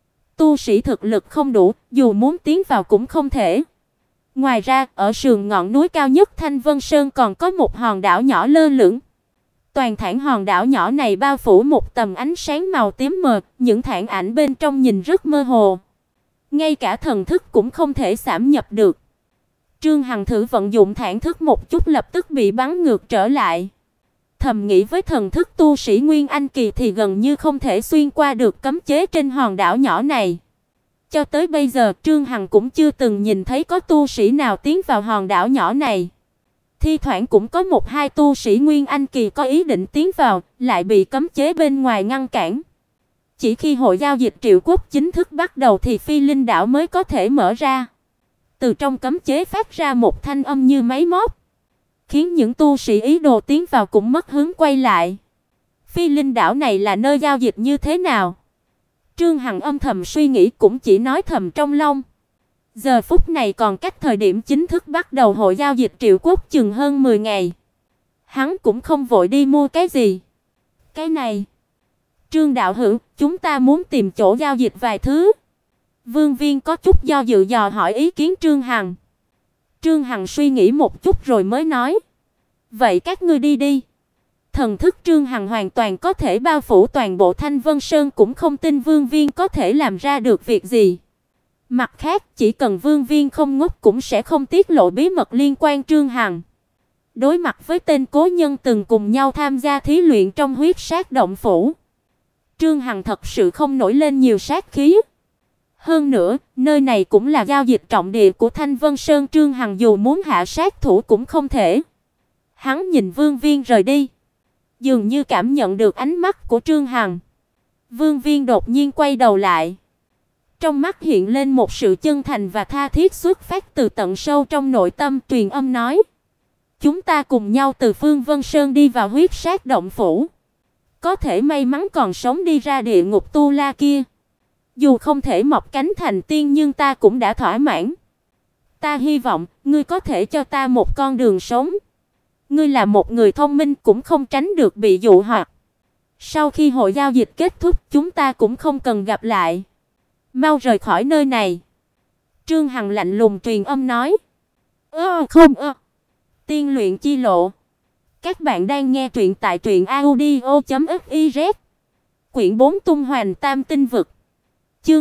Tu sĩ thực lực không đủ, dù muốn tiến vào cũng không thể. Ngoài ra, ở sườn ngọn núi cao nhất Thanh Vân Sơn còn có một hòn đảo nhỏ lơ lửng. Toàn thản hòn đảo nhỏ này bao phủ một tầng ánh sáng màu tím mờ, những thản ảnh bên trong nhìn rất mơ hồ. Ngay cả thần thức cũng không thể xảm nhập được. Trương Hằng thử vận dụng thản thức một chút, lập tức bị bắn ngược trở lại. Thầm nghĩ với thần thức tu sĩ Nguyên Anh kỳ thì gần như không thể xuyên qua được cấm chế trên hòn đảo nhỏ này. Cho tới bây giờ Trương Hằng cũng chưa từng nhìn thấy có tu sĩ nào tiến vào hòn đảo nhỏ này. Thi thoảng cũng có một hai tu sĩ Nguyên Anh kỳ có ý định tiến vào, lại bị cấm chế bên ngoài ngăn cản. Chỉ khi hội giao dịch Triệu Quốc chính thức bắt đầu thì Phi Linh đảo mới có thể mở ra. Từ trong cấm chế phát ra một thanh âm như máy móc, khiến những tu sĩ ý đồ tiến vào cũng mất hướng quay lại. Phi Linh đảo này là nơi giao dịch như thế nào? Trương Hằng âm thầm suy nghĩ, cũng chỉ nói thầm trong lòng. Giờ phút này còn cách thời điểm chính thức bắt đầu hội giao dịch Triệu Quốc chừng hơn 10 ngày. Hắn cũng không vội đi mua cái gì. Cái này, Trương đạo hữu, chúng ta muốn tìm chỗ giao dịch vài thứ. Vương Viên có chút do dự dò hỏi ý kiến Trương Hằng. Trương Hằng suy nghĩ một chút rồi mới nói. Vậy các ngươi đi đi. Thần thức Trương Hằng hoàn toàn có thể bao phủ toàn bộ Thanh Vân Sơn, cũng không tin Vương Viên có thể làm ra được việc gì. Mặt khác, chỉ cần Vương Viên không ngốc cũng sẽ không tiết lộ bí mật liên quan Trương Hằng. Đối mặt với tên cố nhân từng cùng nhau tham gia thí luyện trong huyết sát động phủ, Trương Hằng thật sự không nổi lên nhiều sát khí. Hơn nữa, nơi này cũng là giao dịch trọng địa của Thanh Vân Sơn, Trương Hằng dù muốn hạ sát thủ cũng không thể. Hắn nhìn Vương Viên rời đi, dường như cảm nhận được ánh mắt của Trương Hằng. Vương Viên đột nhiên quay đầu lại. Trong mắt hiện lên một sự chân thành và tha thiết xuất phát từ tận sâu trong nội tâm, truyền âm nói: "Chúng ta cùng nhau từ Phương Vân Sơn đi vào huyết sát động phủ. Có thể may mắn còn sống đi ra địa ngục tu la kia. Dù không thể mọc cánh thành tiên nhưng ta cũng đã thỏa mãn. Ta hy vọng ngươi có thể cho ta một con đường sống. Ngươi là một người thông minh cũng không tránh được bị dụ hoặc. Sau khi hội giao dịch kết thúc, chúng ta cũng không cần gặp lại. Mau rời khỏi nơi này." Trương Hằng lạnh lùng truyền âm nói: Không. Tiên luyện chi lộ." Các bạn đang nghe truyện tại truyệnaudio.fiz. Quyển 4 Tung Hoành Tam Tinh Vực. Chương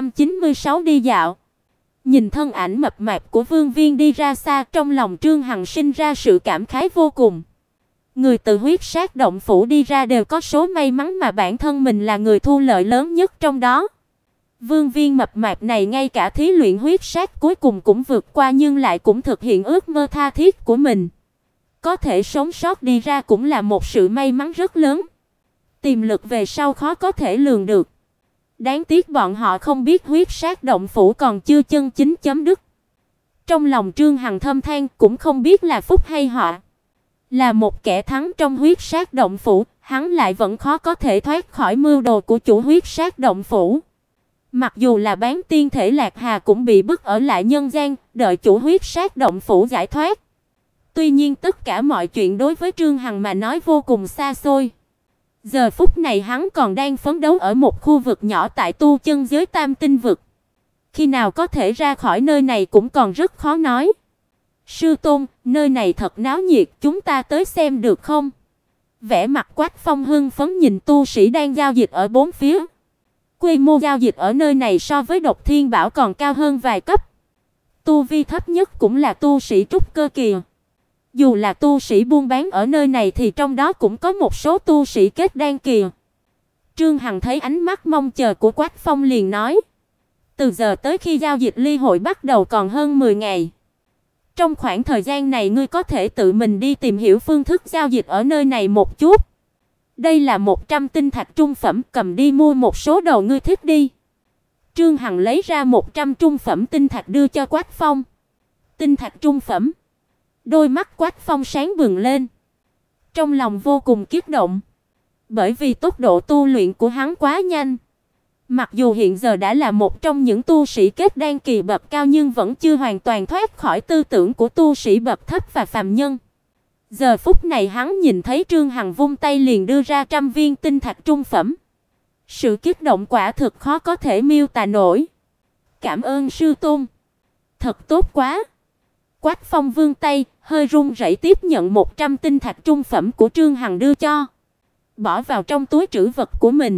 296 đi dạo. Nhìn thân ảnh mập mạp của Vương Viên đi ra xa, trong lòng Trương Hằng sinh ra sự cảm khái vô cùng. Người từ huyết sát động phủ đi ra đều có số may mắn mà bản thân mình là người thu lợi lớn nhất trong đó. Vương Viên mập mạp này ngay cả thí luyện huyết sát cuối cùng cũng vượt qua, nhưng lại cũng thực hiện ước mơ tha thiết của mình. Có thể sống sót đi ra cũng là một sự may mắn rất lớn. Tiềm lực về sau khó có thể lường được. Đáng tiếc bọn họ không biết huyết sát động phủ còn chưa chân chính chấm dứt. Trong lòng Trương Hằng thầm than, cũng không biết là phúc hay họa. Là một kẻ thắng trong huyết sát động phủ, hắn lại vẫn khó có thể thoát khỏi mưu đồ của chủ huyết sát động phủ. Mặc dù là bán tiên thể Lạc Hà cũng bị bức ở lại nhân gian, đợi chủ huyết sát động phủ giải thoát. Tuy nhiên tất cả mọi chuyện đối với Trương Hằng mà nói vô cùng xa xôi. Giờ phút này hắn còn đang phấn đấu ở một khu vực nhỏ tại tu chân giới Tam Tinh Vực. Khi nào có thể ra khỏi nơi này cũng còn rất khó nói. "Sư tôn, nơi này thật náo nhiệt, chúng ta tới xem được không?" Vẻ mặt Quách Phong hưng phấn nhìn tu sĩ đang giao dịch ở bốn phía. Quy mô giao dịch ở nơi này so với Độc Thiên Bảo còn cao hơn vài cấp. Tu vi thấp nhất cũng là tu sĩ trúc cơ kỳ. Dù là tu sĩ buôn bán ở nơi này thì trong đó cũng có một số tu sĩ kết đan kỳ. Trương Hằng thấy ánh mắt mong chờ của Quách Phong liền nói: "Từ giờ tới khi giao dịch ly hội bắt đầu còn hơn 10 ngày. Trong khoảng thời gian này ngươi có thể tự mình đi tìm hiểu phương thức giao dịch ở nơi này một chút. Đây là 100 tinh thạch trung phẩm, cầm đi mua một số đồ ngươi thích đi." Trương Hằng lấy ra 100 trung phẩm tinh thạch đưa cho Quách Phong. Tinh thạch trung phẩm? Đôi mắt Quách Phong sáng bừng lên. Trong lòng vô cùng kích động. Bởi vì tốc độ tu luyện của hắn quá nhanh. Mặc dù hiện giờ đã là một trong những tu sĩ kết đan kỳ bậc cao nhưng vẫn chưa hoàn toàn thoát khỏi tư tưởng của tu sĩ bậc thấp và phàm nhân. Giờ phút này hắn nhìn thấy Trương Hằng vung tay liền đưa ra 100 viên tinh thạch trung phẩm. Sự kích động quả thực khó có thể miêu tả nổi. "Cảm ơn sư tôn." "Thật tốt quá." Quách Phong vươn tay, hơi run rẩy tiếp nhận 100 tinh thạch trung phẩm của Trương Hằng đưa cho, bỏ vào trong túi trữ vật của mình.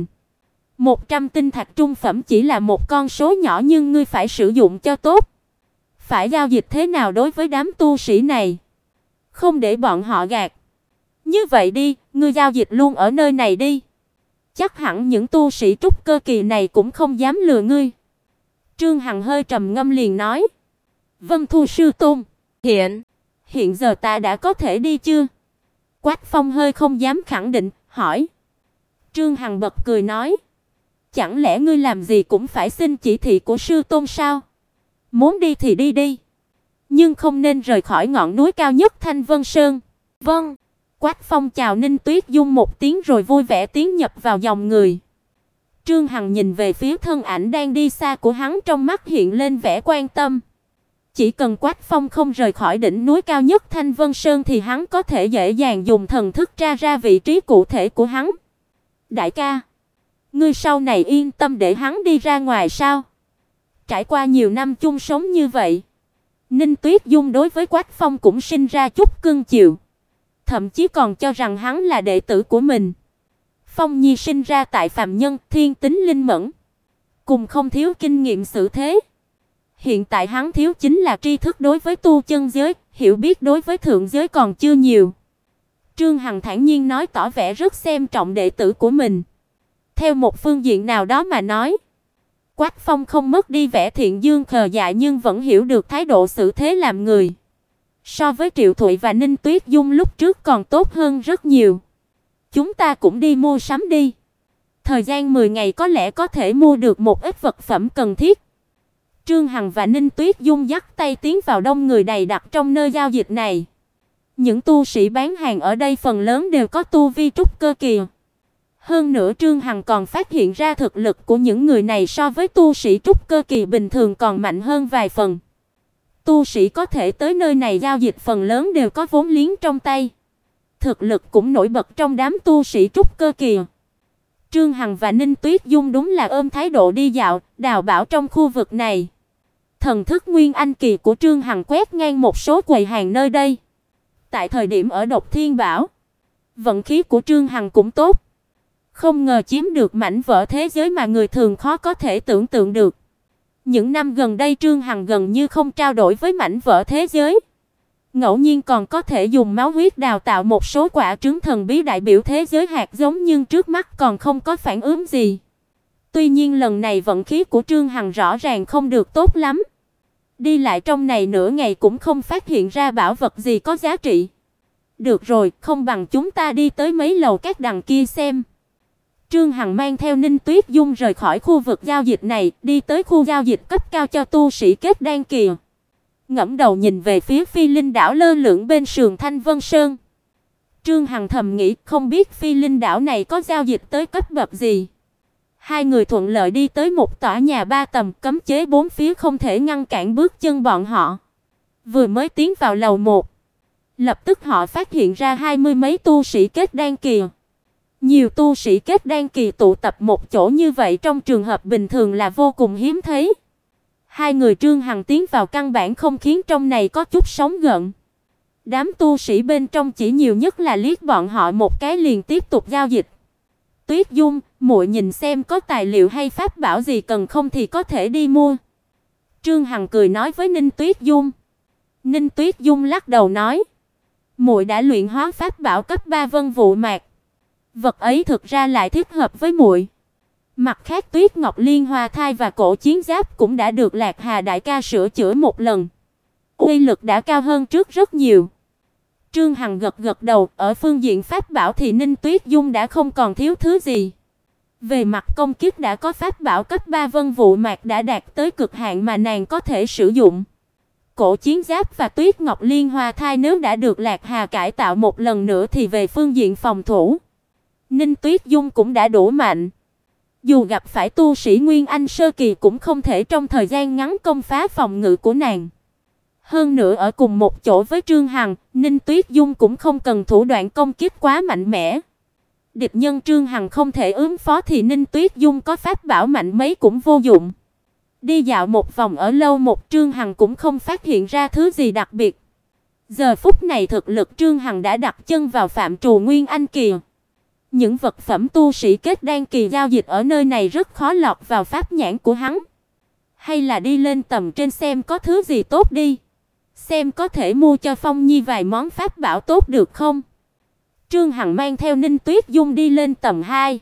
100 tinh thạch trung phẩm chỉ là một con số nhỏ nhưng ngươi phải sử dụng cho tốt. Phải giao dịch thế nào đối với đám tu sĩ này? Không để bọn họ gạt. Như vậy đi, ngươi giao dịch luôn ở nơi này đi. Chắc hẳn những tu sĩ trúc cơ kỳ này cũng không dám lừa ngươi. Trương Hằng hơi trầm ngâm liền nói: "Vâng thu sư tôn." Hiện giờ ta đã có thể đi chưa?" Quách Phong hơi không dám khẳng định, hỏi. Trương Hằng bật cười nói: "Chẳng lẽ ngươi làm gì cũng phải xin chỉ thị của sư tôn sao? Muốn đi thì đi đi, nhưng không nên rời khỏi ngọn núi cao nhất Thanh Vân Sơn." "Vâng." Quách Phong chào Ninh Tuyết Dung một tiếng rồi vui vẻ tiến nhập vào dòng người. Trương Hằng nhìn về phía thân ảnh đang đi xa của hắn, trong mắt hiện lên vẻ quan tâm. Chỉ cần Quách Phong không rời khỏi đỉnh núi cao nhất Thanh Vân Sơn thì hắn có thể dễ dàng dùng thần thức tra ra vị trí cụ thể của hắn. "Đại ca, ngươi sau này yên tâm để hắn đi ra ngoài sao?" Trải qua nhiều năm chung sống như vậy, Ninh Tuyết Dung đối với Quách Phong cũng sinh ra chút cưng chiều, thậm chí còn cho rằng hắn là đệ tử của mình. Phong Nhi sinh ra tại phàm nhân, thiên tính linh mẫn, cùng không thiếu kinh nghiệm xử thế. Hiện tại hắn thiếu chính là tri thức đối với tu chân giới, hiểu biết đối với thượng giới còn chưa nhiều. Trương Hằng thản nhiên nói, tỏ vẻ rất xem trọng đệ tử của mình. Theo một phương diện nào đó mà nói, Quách Phong không mất đi vẻ thiện dương khờ dại nhưng vẫn hiểu được thái độ xử thế làm người. So với Triệu Thụy và Ninh Tuyết Dung lúc trước còn tốt hơn rất nhiều. Chúng ta cũng đi mua sắm đi. Thời gian 10 ngày có lẽ có thể mua được một ít vật phẩm cần thiết. Trương Hằng và Ninh Tuyết Dung dắt tay tiến vào đông người đầy đặc trong nơi giao dịch này. Những tu sĩ bán hàng ở đây phần lớn đều có tu vi trúc cơ kỳ. Hơn nữa Trương Hằng còn phát hiện ra thực lực của những người này so với tu sĩ trúc cơ kỳ bình thường còn mạnh hơn vài phần. Tu sĩ có thể tới nơi này giao dịch phần lớn đều có vốn liếng trong tay. Thực lực cũng nổi bật trong đám tu sĩ trúc cơ kỳ. Trương Hằng và Ninh Tuyết Dung đúng là ôm thái độ đi dạo, đào bảo trong khu vực này. Thần thức Nguyên Anh kỳ của Trương Hằng quét ngang một số quầy hàng nơi đây. Tại thời điểm ở Độc Thiên Bảo, vận khí của Trương Hằng cũng tốt. Không ngờ chiếm được mảnh vỡ thế giới mà người thường khó có thể tưởng tượng được. Những năm gần đây Trương Hằng gần như không trao đổi với mảnh vỡ thế giới. Ngẫu nhiên còn có thể dùng máu huyết đào tạo một số quả trứng thần bí đại biểu thế giới hạt giống nhưng trước mắt còn không có phản ứng gì. Tuy nhiên lần này vận khí của Trương Hằng rõ ràng không được tốt lắm. Đi lại trong này nửa ngày cũng không phát hiện ra bảo vật gì có giá trị. Được rồi, không bằng chúng ta đi tới mấy lầu các đằng kia xem. Trương Hằng mang theo Ninh Tuyết Dung rời khỏi khu vực giao dịch này, đi tới khu giao dịch cấp cao cho tu sĩ kết đan kỳ. Ngẩng đầu nhìn về phía Phi Linh đảo lơ lửng bên sườn Thanh Vân Sơn. Trương Hằng thầm nghĩ, không biết Phi Linh đảo này có giao dịch tới cấp bậc gì. Hai người thuận lợi đi tới một tòa nhà 3 tầng, cấm chế bốn phía không thể ngăn cản bước chân bọn họ. Vừa mới tiến vào lầu 1, lập tức họ phát hiện ra 20 mấy tu sĩ kết đan kỳ. Nhiều tu sĩ kết đan kỳ tụ tập một chỗ như vậy trong trường hợp bình thường là vô cùng hiếm thấy. Hai người Trương Hằng tiến vào căn bản không khiến trong này có chút sóng gợn. Đám tu sĩ bên trong chỉ nhiều nhất là liếc bọn họ một cái liền tiếp tục giao dịch. Tuyết Dung, muội nhìn xem có tài liệu hay pháp bảo gì cần không thì có thể đi mua. Trương Hằng cười nói với Ninh Tuyết Dung. Ninh Tuyết Dung lắc đầu nói, muội đã luyện hóa pháp bảo cấp 3 Vân Vụ Mạc. Vật ấy thực ra lại thích hợp với muội. Mặt khác Tuyết Ngọc Liên Hoa Thai và cổ chiến giáp cũng đã được Lạc Hà đại ca sửa chữa một lần. Uy lực đã cao hơn trước rất nhiều. Trương Hằng gật gật đầu, ở phương diện pháp bảo thì Ninh Tuyết Dung đã không còn thiếu thứ gì. Về mặt công kích đã có pháp bảo cấp 3 Vân Vụ Mạc đã đạt tới cực hạn mà nàng có thể sử dụng. Cổ chiến giáp và Tuyết Ngọc Liên Hoa Thai nếu đã được Lạc Hà cải tạo một lần nữa thì về phương diện phòng thủ, Ninh Tuyết Dung cũng đã đủ mạnh. Dù gặp phải tu sĩ Nguyên Anh sơ kỳ cũng không thể trong thời gian ngắn công phá phòng ngự của nàng. Hơn nữa ở cùng một chỗ với Trương Hằng, Ninh Tuyết Dung cũng không cần thủ đoạn công kích quá mạnh mẽ. Địch nhân Trương Hằng không thể ứng phó thì Ninh Tuyết Dung có pháp bảo mạnh mấy cũng vô dụng. Đi dạo một vòng ở lâu một, Trương Hằng cũng không phát hiện ra thứ gì đặc biệt. Giờ phút này thực lực Trương Hằng đã đặt chân vào phạm trù Nguyên Anh kỳ. Những vật phẩm tu sĩ kết đan kỳ giao dịch ở nơi này rất khó lọt vào pháp nhãn của hắn. Hay là đi lên tầm trên xem có thứ gì tốt đi. Xem có thể mua cho Phong Nhi vài món pháp bảo tốt được không? Trương Hằng mang theo Ninh Tuyết Dung đi lên tầng 2.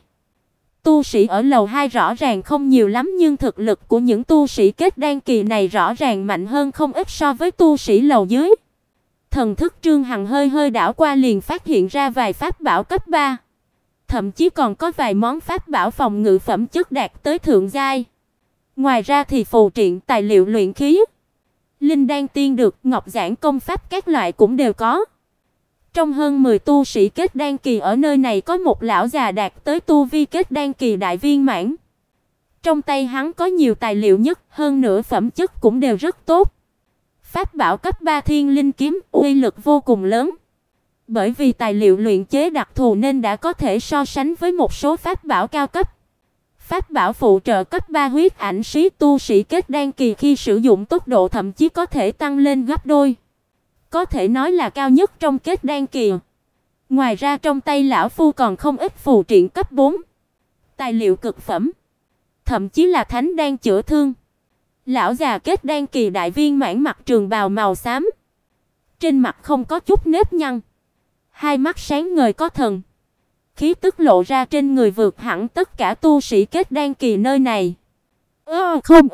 Tu sĩ ở lầu 2 rõ ràng không nhiều lắm nhưng thực lực của những tu sĩ kết đan kỳ này rõ ràng mạnh hơn không ít so với tu sĩ lầu dưới. Thần thức Trương Hằng hơi hơi đảo qua liền phát hiện ra vài pháp bảo cấp 3. Thậm chí còn có vài món pháp bảo phòng ngự phẩm chất đạt tới thượng giai. Ngoài ra thì phù triện, tài liệu luyện khí, linh đan tiên dược, ngọc giản công pháp các loại cũng đều có. Trong hơn 10 tu sĩ kết đan kỳ ở nơi này có một lão già đạt tới tu vi kết đan kỳ đại viên mãn. Trong tay hắn có nhiều tài liệu nhất, hơn nữa phẩm chất cũng đều rất tốt. Pháp bảo cấp 3 Thiên Linh kiếm uy lực vô cùng lớn. Bởi vì tài liệu luyện chế đặc thù nên đã có thể so sánh với một số pháp bảo cao cấp. Pháp bảo phụ trợ cấp 3 Huyết Ảnh Sĩ tu sĩ kết đan kỳ khi sử dụng tốc độ thậm chí có thể tăng lên gấp đôi. Có thể nói là cao nhất trong kết đan kỳ. Ngoài ra trong tay lão phu còn không ít phù triện cấp 4, tài liệu cực phẩm, thậm chí là thánh đan chữa thương. Lão già kết đan kỳ đại viên mãn mặc trường bào màu xám, trên mặt không có chút nếp nhăn, hai mắt sáng ngời có thần, khí tức lộ ra trên người vượt hẳn tất cả tu sĩ kết đan kỳ nơi này. Không.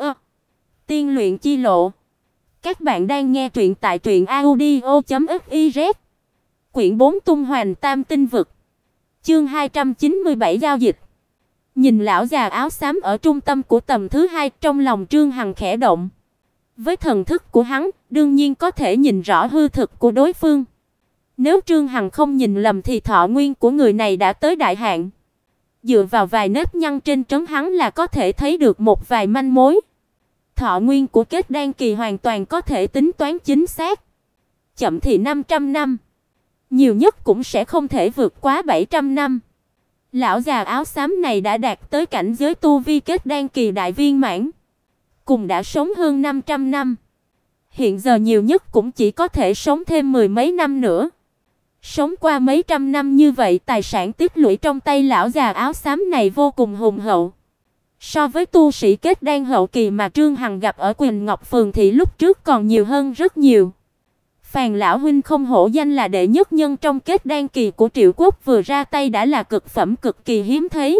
Tiên luyện chi lộ. Các bạn đang nghe truyện tại truyệnaudio.fiz. Quyển 4 Tung Hoành Tam Tinh Vực. Chương 297 giao dịch. Nhìn lão già áo xám ở trung tâm của tầm thứ hai, trong lòng Trương Hằng khẽ động. Với thần thức của hắn, đương nhiên có thể nhìn rõ hư thực của đối phương. Nếu Trương Hằng không nhìn lầm thì thọ nguyên của người này đã tới đại hạn. Dựa vào vài nếp nhăn trên trán hắn là có thể thấy được một vài manh mối. Thọ nguyên của kết đan kỳ hoàn toàn có thể tính toán chính xác. Chậm thì 500 năm, nhiều nhất cũng sẽ không thể vượt quá 700 năm. Lão già áo xám này đã đạt tới cảnh giới tu vi kết đan kỳ đại viên mãn, cùng đã sống hơn 500 năm. Hiện giờ nhiều nhất cũng chỉ có thể sống thêm mười mấy năm nữa. Sống qua mấy trăm năm như vậy, tài sản tích lũy trong tay lão già áo xám này vô cùng hùng hậu. So với tu sĩ kết đan hậu kỳ mà Trương Hằng gặp ở Quỳnh Ngọc Phường thị lúc trước còn nhiều hơn rất nhiều. Phàn lão huynh không hổ danh là đệ nhất nhân trong kết đan kỳ của Triệu Quốc, vừa ra tay đã là cực phẩm cực kỳ hiếm thấy.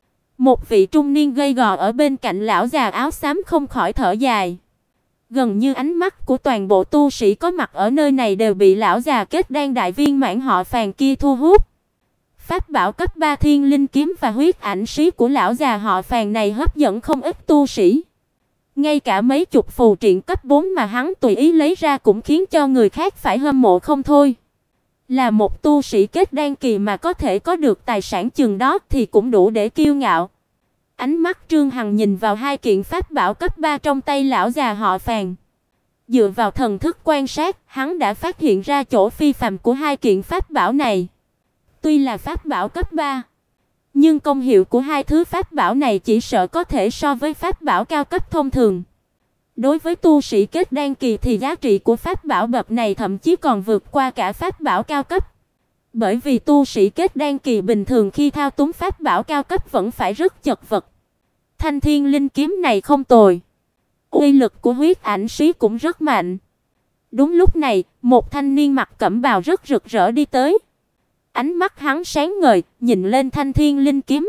Một vị trung niên gầy gò ở bên cạnh lão già áo xám không khỏi thở dài. Gần như ánh mắt của toàn bộ tu sĩ có mặt ở nơi này đều bị lão già kết đan đại viên mãn họ Phàn kia thu hút. Pháp bảo cấp 3 Thiên Linh kiếm và huyết ảnh xí của lão già họ Phàn này hấp dẫn không ít tu sĩ. Ngay cả mấy chục phù triện cấp 4 mà hắn tùy ý lấy ra cũng khiến cho người khác phải hâm mộ không thôi. Là một tu sĩ kết đan kỳ mà có thể có được tài sản chừng đó thì cũng đủ để kiêu ngạo. Ánh mắt Trương Hằng nhìn vào hai kiện pháp bảo cấp 3 trong tay lão già họ Phàn. Dựa vào thần thức quan sát, hắn đã phát hiện ra chỗ phi phàm của hai kiện pháp bảo này. Tuy là pháp bảo cấp 3, nhưng công hiệu của hai thứ pháp bảo này chỉ sợ có thể so với pháp bảo cao cấp thông thường. Đối với tu sĩ kết đan kỳ thì giá trị của pháp bảo bậc này thậm chí còn vượt qua cả pháp bảo cao cấp. Bởi vì tu sĩ kết đan kỳ bình thường khi thao túng pháp bảo cao cấp vẫn phải rất chật vật. Thanh Thiên Linh kiếm này không tồi. Uy lực của huyết ảnh xí cũng rất mạnh. Đúng lúc này, một thanh niên mặc cẩm bào rất rực rỡ đi tới. Ánh mắt hắn sáng ngời, nhìn lên Thanh Thiên Linh kiếm.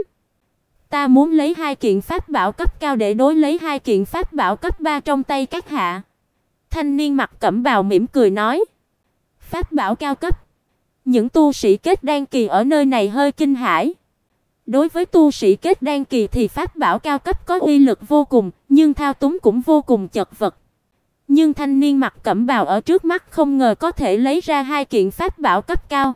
Ta muốn lấy hai kiện pháp bảo cấp cao để đối lấy hai kiện pháp bảo cấp 3 trong tay các hạ. Thanh niên mặc cẩm bào mỉm cười nói. Pháp bảo cao cấp. Những tu sĩ kết đan kỳ ở nơi này hơi kinh hãi. Đối với tu sĩ kết đan kỳ thì pháp bảo cao cấp có uy lực vô cùng, nhưng thao túng cũng vô cùng chật vật. Nhưng thanh niên mặc cẩm bào ở trước mắt không ngờ có thể lấy ra hai kiện pháp bảo cấp cao.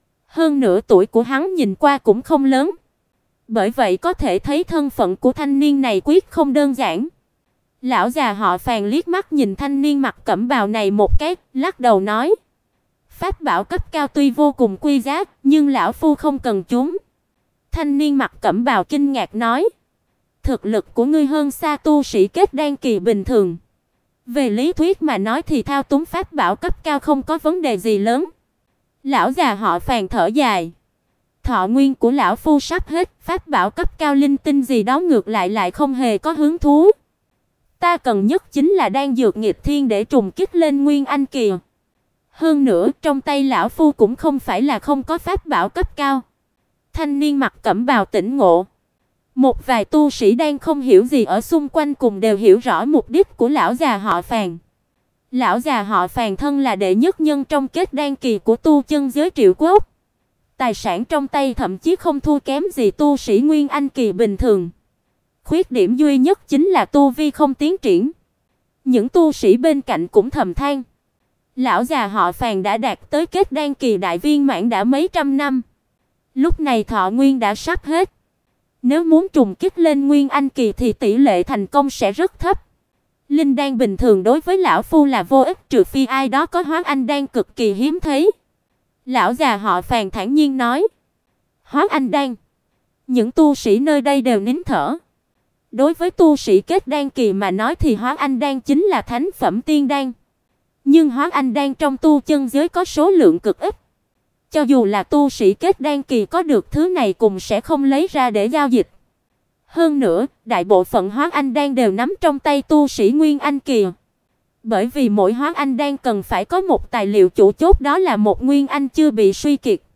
Hơn nữa tuổi của hắn nhìn qua cũng không lớn. Bởi vậy có thể thấy thân phận của thanh niên này quyết không đơn giản. Lão già họ Phàn liếc mắt nhìn thanh niên mặc cẩm bào này một cái, lắc đầu nói: "Pháp bảo cấp cao tuy vô cùng quý giá, nhưng lão phu không cần chúng." Thanh niên mặc cẩm bào kinh ngạc nói: "Thực lực của ngươi hơn xa tu sĩ kết đan kỳ bình thường. Về lý thuyết mà nói thì thao túng pháp bảo cấp cao không có vấn đề gì lớn." Lão già họ Phàn thở dài: "Thọ nguyên của lão phu sắp hết, pháp bảo cấp cao linh tinh gì đó ngược lại không hề có hứng thú. Ta cần nhất chính là đan dược nghịch thiên để trùng kích lên nguyên anh kỳ. Hơn nữa, trong tay lão phu cũng không phải là không có pháp bảo cấp cao." Thanh niên mặc cẩm bào tỉnh ngộ. Một vài tu sĩ đang không hiểu gì ở xung quanh cùng đều hiểu rõ mục đích của lão già họ Phàn. Lão già họ Phàn thân là đệ nhất nhân trong kết đan kỳ của tu chân giới Triệu Quốc. Tài sản trong tay thậm chí không thua kém gì tu sĩ nguyên anh kỳ bình thường. Khuyết điểm duy nhất chính là tu vi không tiến triển. Những tu sĩ bên cạnh cũng thầm than. Lão già họ Phàn đã đạt tới kết đan kỳ đại viên mãn đã mấy trăm năm. Lúc này thọ nguyên đã sắp hết. Nếu muốn trùng kích lên nguyên anh kỳ thì tỷ lệ thành công sẽ rất thấp. Linh đan bình thường đối với lão phu là vô ích, trừ phi ai đó có hóa anh đan cực kỳ hiếm thấy. Lão già họ Phàn thản nhiên nói. Hóa anh đan. Những tu sĩ nơi đây đều nín thở. Đối với tu sĩ kết đan kỳ mà nói thì hóa anh đan chính là thánh phẩm tiên đan. Nhưng hóa anh đan trong tu chân giới có số lượng cực ít. Cho dù là tu sĩ kết đan kỳ có được thứ này cũng sẽ không lấy ra để giao dịch. Hơn nữa, đại bộ phận hóa anh đan đều nắm trong tay tu sĩ nguyên anh kỳ. Bởi vì mỗi hóa anh đan cần phải có một tài liệu chủ chốt, đó là một nguyên anh chưa bị suy kiệt.